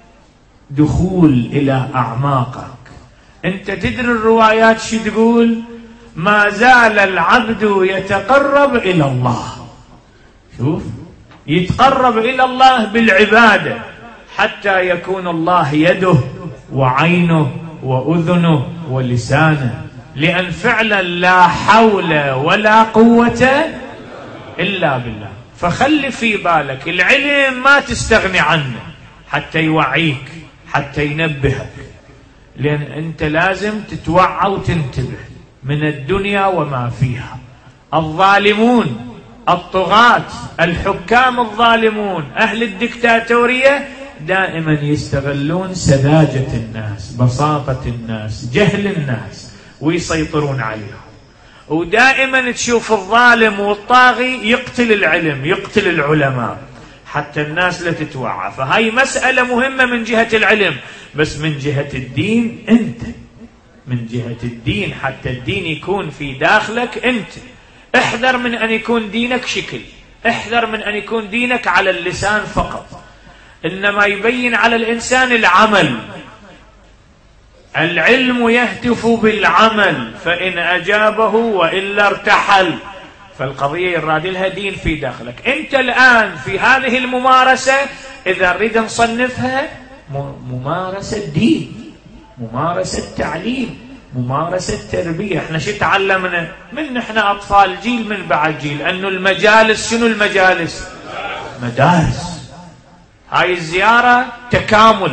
دخول إلى أعماقك. أنت تدري الروايات شو تقول؟ ما زال العبد يتقرب إلى الله. شوف، يتقرب إلى الله بالعبادة حتى يكون الله يده وعينه وأذنه ولسانه، لأن فعلا لا حول ولا قوة إلا بالله. فخلي في بالك العلم ما تستغني عنه حتى يوعيك، حتى ينبهك، لأن أنت لازم تتوعى وتنتبه من الدنيا وما فيها. الظالمون، الطغاة، الحكام الظالمون، أهل الدكتاتورية دائما يستغلون سذاجة الناس، بساطة الناس، جهل الناس، ويسيطرون عليهم. ودائما تشوف الظالم والطاغي يقتل العلم، يقتل العلماء، حتى الناس لا تتوعى. فهي مسألة مهمة من جهة العلم، بس من جهة الدين أنت، من جهة الدين حتى الدين يكون في داخلك أنت. احذر من أن يكون دينك شكل، احذر من أن يكون دينك على اللسان فقط، إنما يبين على الإنسان العمل. العلم يهتف بالعمل فإن أجابه وإلا ارتحل. فالقضية يراد لها دين في داخلك. أنت الآن في هذه الممارسة إذا نريد نصنفها ممارسة دين، ممارسة تعليم، ممارسة تربية. احنا شو تعلمنا من احنا أطفال، جيل من بعد جيل، أنه المجالس شنو المجالس؟ مدارس. هاي الزيارة تكامل.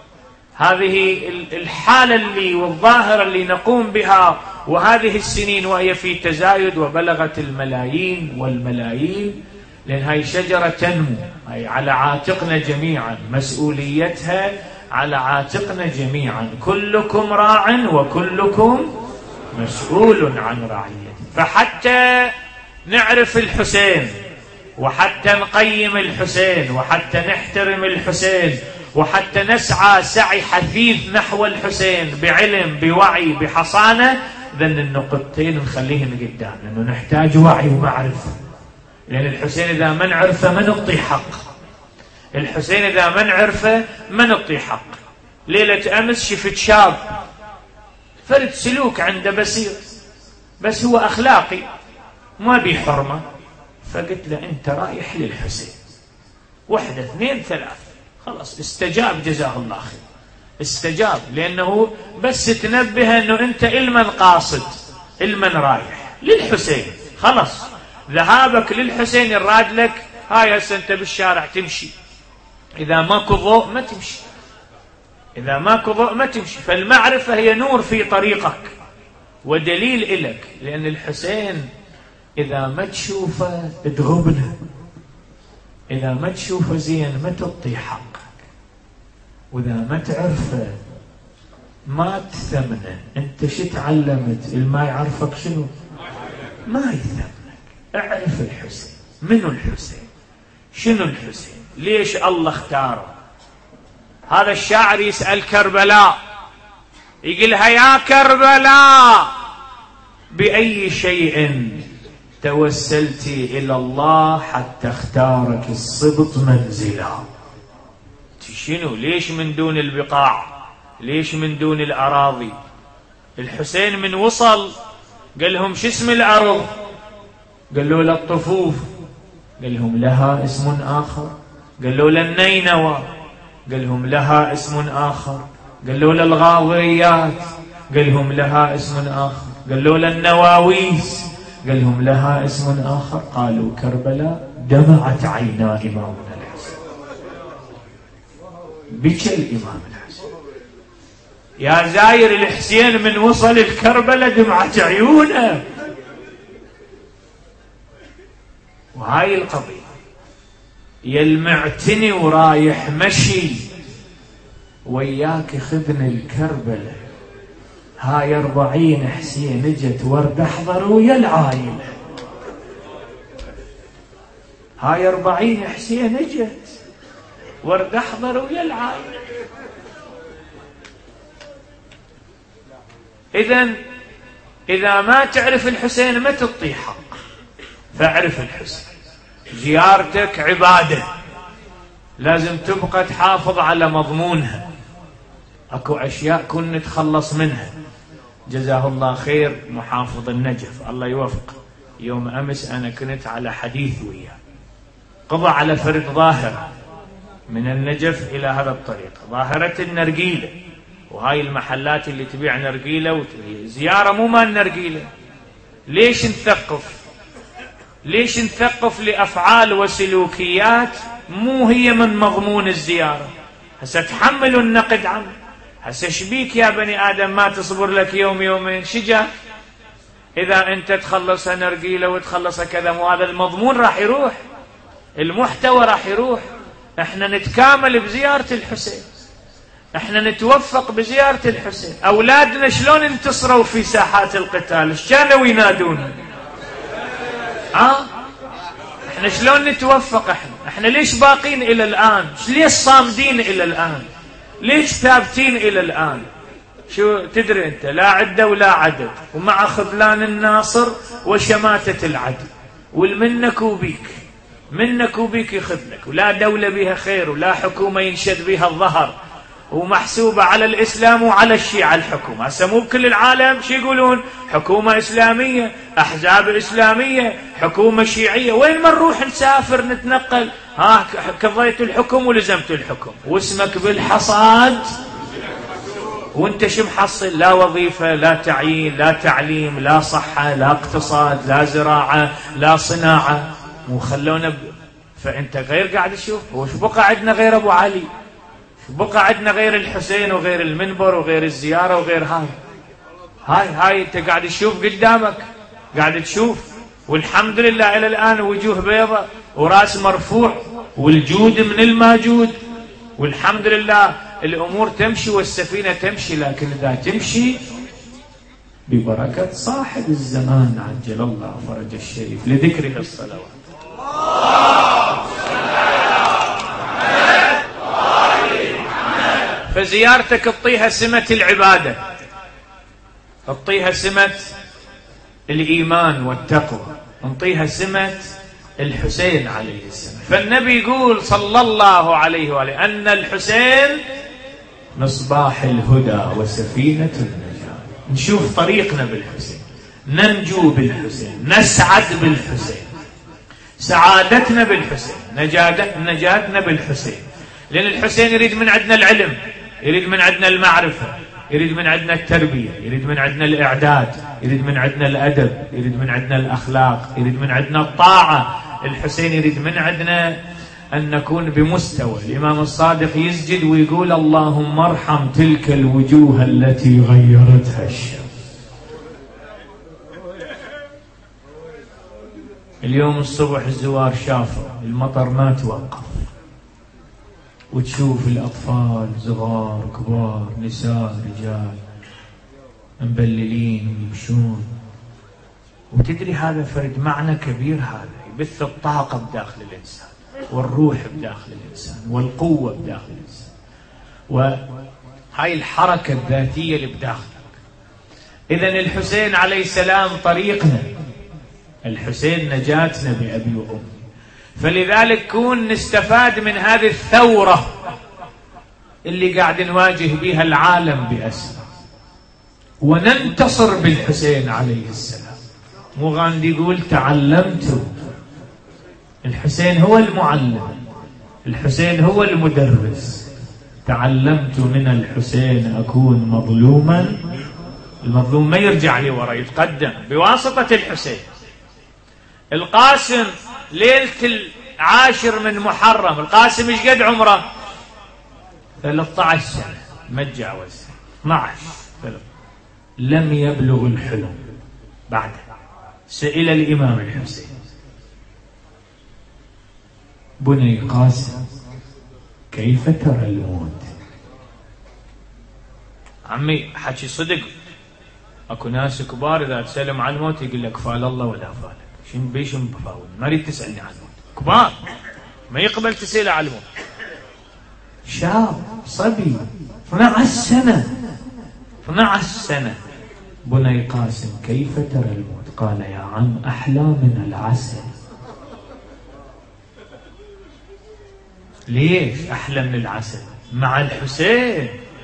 هذه الحالة اللي والظاهرة اللي نقوم بها وهذه السنين وهي في تزايد وبلغت الملايين والملايين، لأن هاي شجرة تنمو، هاي على عاتقنا جميعا، مسؤوليتها على عاتقنا جميعا. كلكم راع وكلكم مسؤول عن رعيته. فحتى نعرف الحسين وحتى نقيم الحسين وحتى نحترم الحسين وحتى نسعى سعي حثيث نحو الحسين بعلم بوعي بحصانة، ذن النقطتين نخليهن قدام، لأنه نحتاج وعي ومعرفة. لأن الحسين إذا ما نعرفه ما نعطي حق، الحسين إذا ما نعرفه ما نعطي حق. ليلة أمس شفت شاب فرد سلوك عنده بسيط، بس هو أخلاقي ما بي حرمة، فقلت له أنت رايح للحسين، واحدة اثنين ثلاث، خلاص استجاب جزاه الله خير، استجاب، لأنه بس تنبه أنه أنت إلمن قاصد، إلمن رايح للحسين. خلاص ذهابك للحسين يراد لك. هاي هسه أنت بالشارع تمشي، إذا ماكو ضوء ما تمشي، إذا ماكو ضوء ما تمشي. فالمعرفة هي نور في طريقك ودليل إلك، لأن الحسين إذا ما تشوفه تغبنه، إذا ما تشوفه زين ما تعطي حقك، وإذا ما تعرفه ما تثمنه. أنت شو تعلمت؟ اللي ما يعرفك شنو؟ ما يثمنك. اعرف الحسين. منو الحسين؟ شنو الحسين؟ ليش الله اختاره؟ هذا الشاعر يسأل كربلاء، يقولها يا كربلاء بأي شيء توسلت إلى الله حتى اختارك الصبط منزلا؟ شنو؟ ليش من دون البقاع؟ ليش من دون الأراضي؟ الحسين من وصل قال لهم شو اسم الأرض؟ قالوا له الطفوف، قال لهم لها اسم آخر. قالوا له النينوى، قال لهم لها اسم آخر. قالوا له الغاضريات، قال لهم لها اسم آخر. قالوا له النواويس، قال لهم لها اسم آخر. قالوا كربلاء دمعت عينا إمامنا الحسين، بكى الإمام الحسين. يا زاير الحسين من وصل الكربلاء دمعت عيونه. وهاي القضية يلمعتني ورايح مشي وياك خذني الكربلاء. هاي أربعين حسين اجت ورد احضر ويا العايلة. هاي أربعين حسين اجت ورد احضر ويا العايلة. إذن إذا ما تعرف الحسين ما تعطي حق. فاعرف الحسين. زيارتك عبادة، لازم تبقى تحافظ على مضمونها. اكو اشياء كنا نتخلص منها. جزاه الله خير محافظ النجف الله يوفق، يوم امس انا كنت على حديث وياه، قضى على فرد ظاهرة من النجف الى هذا الطريق، ظاهرة النرجيلة. وهاي المحلات اللي تبيع نرجيلة زيارة مو مال نرجيلة. ليش نثقف؟ ليش نثقف لأفعال وسلوكيات مو هي من مضمون الزيارة؟ هسه تحملوا النقد عنه. هسه شبيك يا بني آدم ما تصبر لك يوم يومين؟ شجع إذا أنت تخلصها نرجيلة وتخلصها كذا، وهذا المضمون راح يروح، المحتوى راح يروح. احنا نتكامل بزيارة الحسين، احنا نتوفق بزيارة الحسين. أولادنا شلون انتصروا في ساحات القتال؟ ايش كانوا ينادون؟ ها؟ احنا شلون نتوفق؟ احنا احنا ليش باقين الى الان؟ ليش صامدين الى الان؟ ليش ثابتين الى الان؟ شو تدري انت؟ لا عده ولا عدد، ومع خذلان الناصر وشماتة العدل، والمنك وبيك، منك وبيك يخذلك، ولا دولة بها خير ولا حكومة ينشد بها الظهر ومحسوبة على الإسلام وعلى الشيعة الحكومة. هسه مو بكل العالم شي يقولون حكومة إسلامية، أحزاب إسلامية، حكومة شيعية. وين ما نروح نسافر نتنقل، ها كضيت الحكم ولزمت الحكم، واسمك بالحصاد وانت شو محصل؟ لا وظيفة، لا تعيين، لا تعليم، لا صحة، لا اقتصاد، لا زراعة، لا صناعة. مو خلونا ب... فانت غير قاعد تشوف. وش بقى عندنا غير ابو علي؟ بقى عندنا غير الحسين وغير المنبر وغير الزيارة وغير هاي هاي هاي انت قاعد تشوف قدامك، قاعد تشوف. والحمد لله الى الان وجوه بيضة وراس مرفوع والجود من الماجود، والحمد لله الامور تمشي والسفينة تمشي. لكن اذا تمشي ببركة صاحب الزمان عجل الله فرج الشريف لذكره الصلوات. فزيارتك اعطيها سمة العبادة، اعطيها سمة الإيمان والتقوى، اعطيها سمة الحسين عليه السلام. فالنبي يقول صلى الله عليه وآله أن الحسين مصباح الهدى وسفينة النجاة. نشوف طريقنا بالحسين، ننجو بالحسين، نسعد بالحسين، سعادتنا بالحسين، نجاتنا بالحسين. لأن الحسين يريد من عندنا العلم، يريد من عندنا المعرفة، يريد من عندنا التربية، يريد من عندنا الإعداد، يريد من عندنا الأدب، يريد من عندنا الأخلاق، يريد من عندنا الطاعة. الحسين يريد من عندنا أن نكون بمستوى. الإمام الصادق يسجد ويقول اللهم ارحم تلك الوجوه التي غيرتها الشمس. اليوم الصبح الزوار شافوا المطر ما توقف، وتشوف الأطفال صغار كبار نساء رجال مبللين ويمشون. وتدري هذا فرد معنى كبير، هذا يبث الطاقة بداخل الإنسان والروح بداخل الإنسان والقوة بداخل الإنسان، وهاي الحركة الذاتية اللي بداخلك. إذن الحسين عليه السلام طريقنا، الحسين نجاتنا بأبي وأمي. فلذلك كون نستفاد من هذه الثورة اللي قاعد نواجه بها العالم بأسره، وننتصر بالحسين عليه السلام. مو غاندي يقول تعلمت، الحسين هو المعلم، الحسين هو المدرس. تعلمت من الحسين أكون مظلوما، المظلوم ما يرجع لي ورا، يتقدم بواسطة الحسين. القاسم ليلة العاشر من محرم، القاسم ايش قد عمره؟ ثلاثة عشر سنة ما تجاوز، اثني عشر. لم يبلغ الحلم بعد. سئل الإمام الحسين بني قاسم كيف ترى الموت؟ عمي حكي صدق، اكو ناس كبار اذا تسلم عن الموت يقول لك فال الله ولا فالك، شن بيشن بفاول، ما اريد تسالني عن الموت. كبار ما يقبل تسأله عن الموت. شاب صبي اثني عشر سنة، اثني عشر سنة. بني قاسم كيف ترى الموت؟ قال يا عم أحلى من العسل. ليش أحلى من العسل؟ مع الحسين،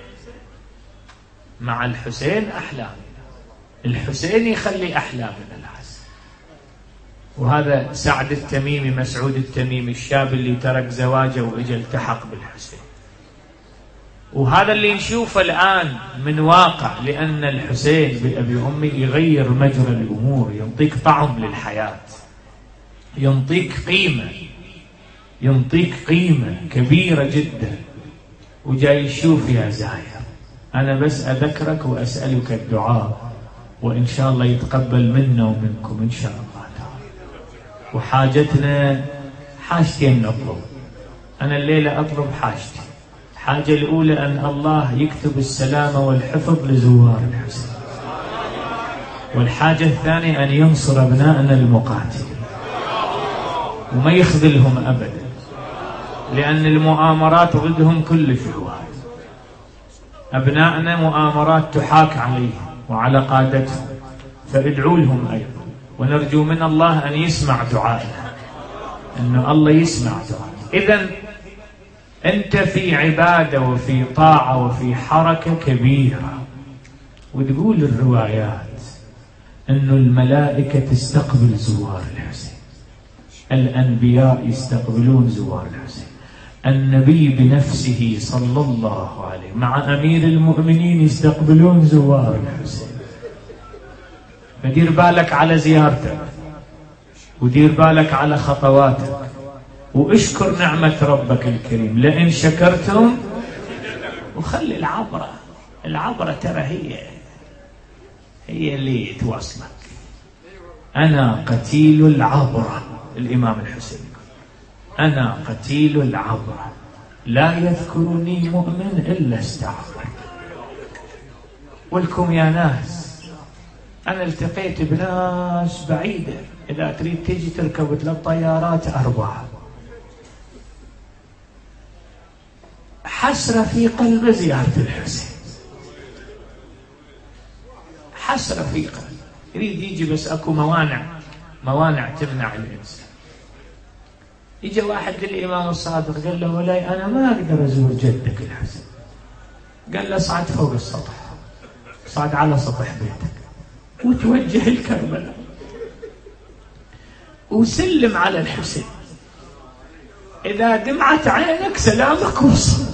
مع الحسين أحلى. الحسين يخلي أحلى من العسل. وهذا سعد التميمي، مسعود التميمي، الشاب اللي ترك زواجه وإجا التحق بالحسين. وهذا اللي نشوفه الآن من واقع، لأن الحسين بأبي أمي يغير مجرى الأمور، ينطيك طعم للحياة، ينطيك قيمة، ينطيك قيمة كبيرة جدا. وجاي يشوف يا زاهر، أنا بس أذكرك وأسألك الدعاء، وإن شاء الله يتقبل منا ومنكم إن شاء الله تعالى. وحاجتنا حاجتين نطلب. أنا الليلة أطلب حاجتي. الحاجة الأولى أن الله يكتب السلامة والحفظ لزوار الحسين، والحاجة الثانية أن ينصر أبنائنا المقاتلين وما يخذلهم أبدا، لأن المؤامرات ضدهم كل شهوات. أبنائنا مؤامرات تحاك عليهم وعلى قادتهم، فادعوا لهم أيضا، ونرجو من الله أن يسمع دعائنا، أن الله يسمع دعائنا. إذن أنت في عبادة وفي طاعة وفي حركة كبيرة. وتقول الروايات أن الملائكة تستقبل زوار الحسين، الأنبياء يستقبلون زوار الحسين، النبي بنفسه صلى الله عليه مع أمير المؤمنين يستقبلون زوار الحسين. فدير بالك على زيارتك، ودير بالك على خطواتك، واشكر نعمة ربك الكريم لئن شكرتم. وخلي العبرة، العبرة ترى هي هي اللي توصلك. أنا قتيل العبرة، الإمام الحسين أنا قتيل العبرة، لا يذكرني مؤمن إلا استعبر. ولكم يا ناس، أنا التقيت بناس بعيدة، إذا تريد تيجي تركب ثلاث طيارات أربعة. حسرة في قلب زيارة الحسين، حسرة في قلب، يريد يجي بس أكو موانع، موانع تمنع الإنسان. يجي واحد للإمام الصادق قال له مولاي أنا ما أقدر أزور جدك الحسين. قال له صعد فوق السطح، صعد على سطح بيتك وتوجه الكربلاء وسلم على الحسين، إذا دمعت عينك سلامك وصل.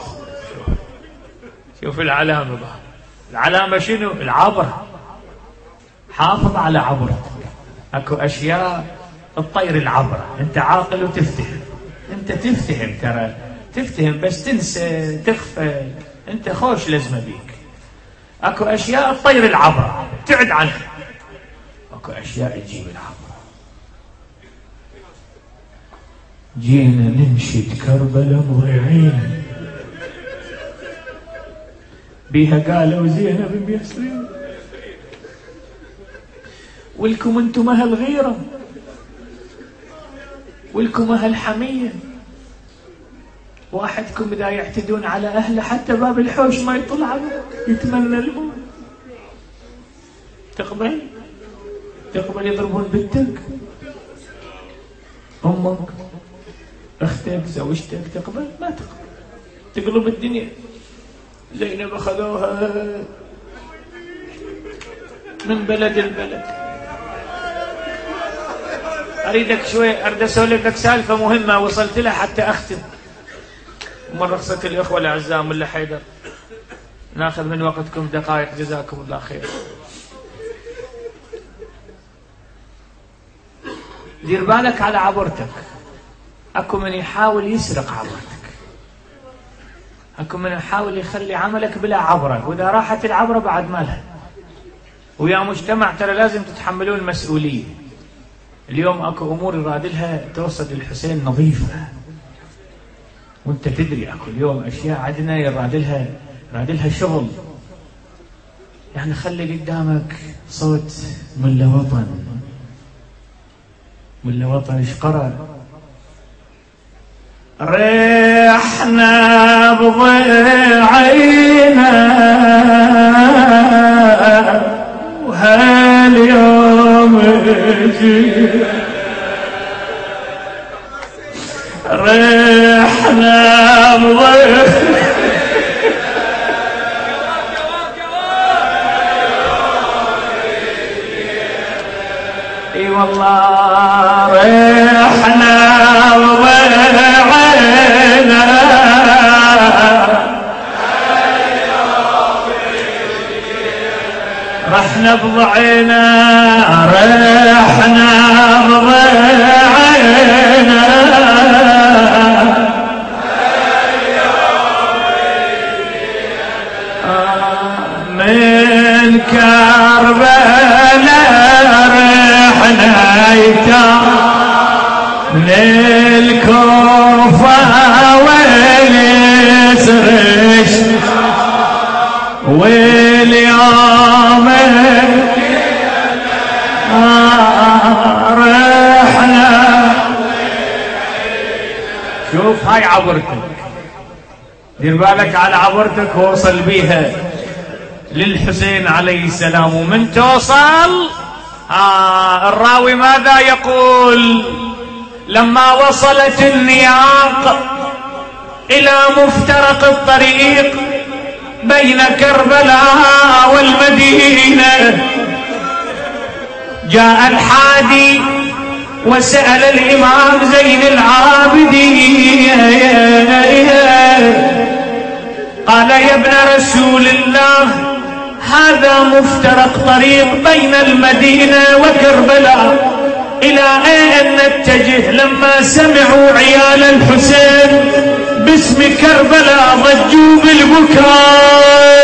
شوف العلامة بقى، العلامة شنو؟ العبرة. حافظ على عبرتك. اكو اشياء الطير العبرة، انت عاقل وتفتهم، انت تفتهم، ترى تفتهم بس تنسى تغفل، انت خوش لازمة بيك. اكو اشياء الطير العبرة ابتعد عنها، اكو اشياء تجيب العبرة. جينا ننشد كربلاء مضيعين بيها قالوا زينب بيسرين، ولكم انتم اهل غيره، ولكم اهل حميه. واحدكم اذا يعتدون على اهله حتى باب الحوش ما يطلع يتمنى الموت. تقبل؟ تقبل يضربون بنتك، امك، اختك، زوجتك؟ تقبل؟ ما تقبل. تقلب الدنيا. زينب اخذوها من بلد البلد. اريدك شوي اريد اسولف لك سالفه مهمه وصلت لها حتى اختم. ومن رخصه الاخوه الاعزاء ملا حيدر ناخذ من وقتكم دقائق، جزاكم الله خير. دير بالك على عبرتك. اكو من يحاول يسرق عبرتك، اكو من يحاول يخلي عملك بلا عبره، واذا راحت العبره بعد مالها. ويا مجتمع ترى لازم تتحملون المسؤوليه. اليوم اكو امور يراد لها توصل للحسين نظيفه، وانت تدري اكو اليوم اشياء عندنا يراد لها يراد لها شغل. يعني خلي قدامك صوت ملا وطن، ملا وطن ايش قرأ؟ ريحنا بضيعينا وهاليوم يجي، ريحنا بضيعينا اي والله، ريحنا بضيعينا رحنا بضعينا، رحنا بضيعينا من كربلاء رحنا يتام للكوفة واليسرش، واليوم رحنا. شوف هاي عبرتك، دير بالك على عبرتك ووصل بيها للحسين عليه السلام. ومن توصل آه الراوي ماذا يقول؟ لما وصلت النياق إلى مفترق الطريق بين كربلاء والمدينة. جاء الحادي وسأل الإمام زين العابدين قال يا ابن رسول الله هذا مفترق طريق بين المدينة وكربلاء، إلى أين نتجه؟ لما سمعوا عيال الحسين باسم كربلاء ضجوا بالبكاء.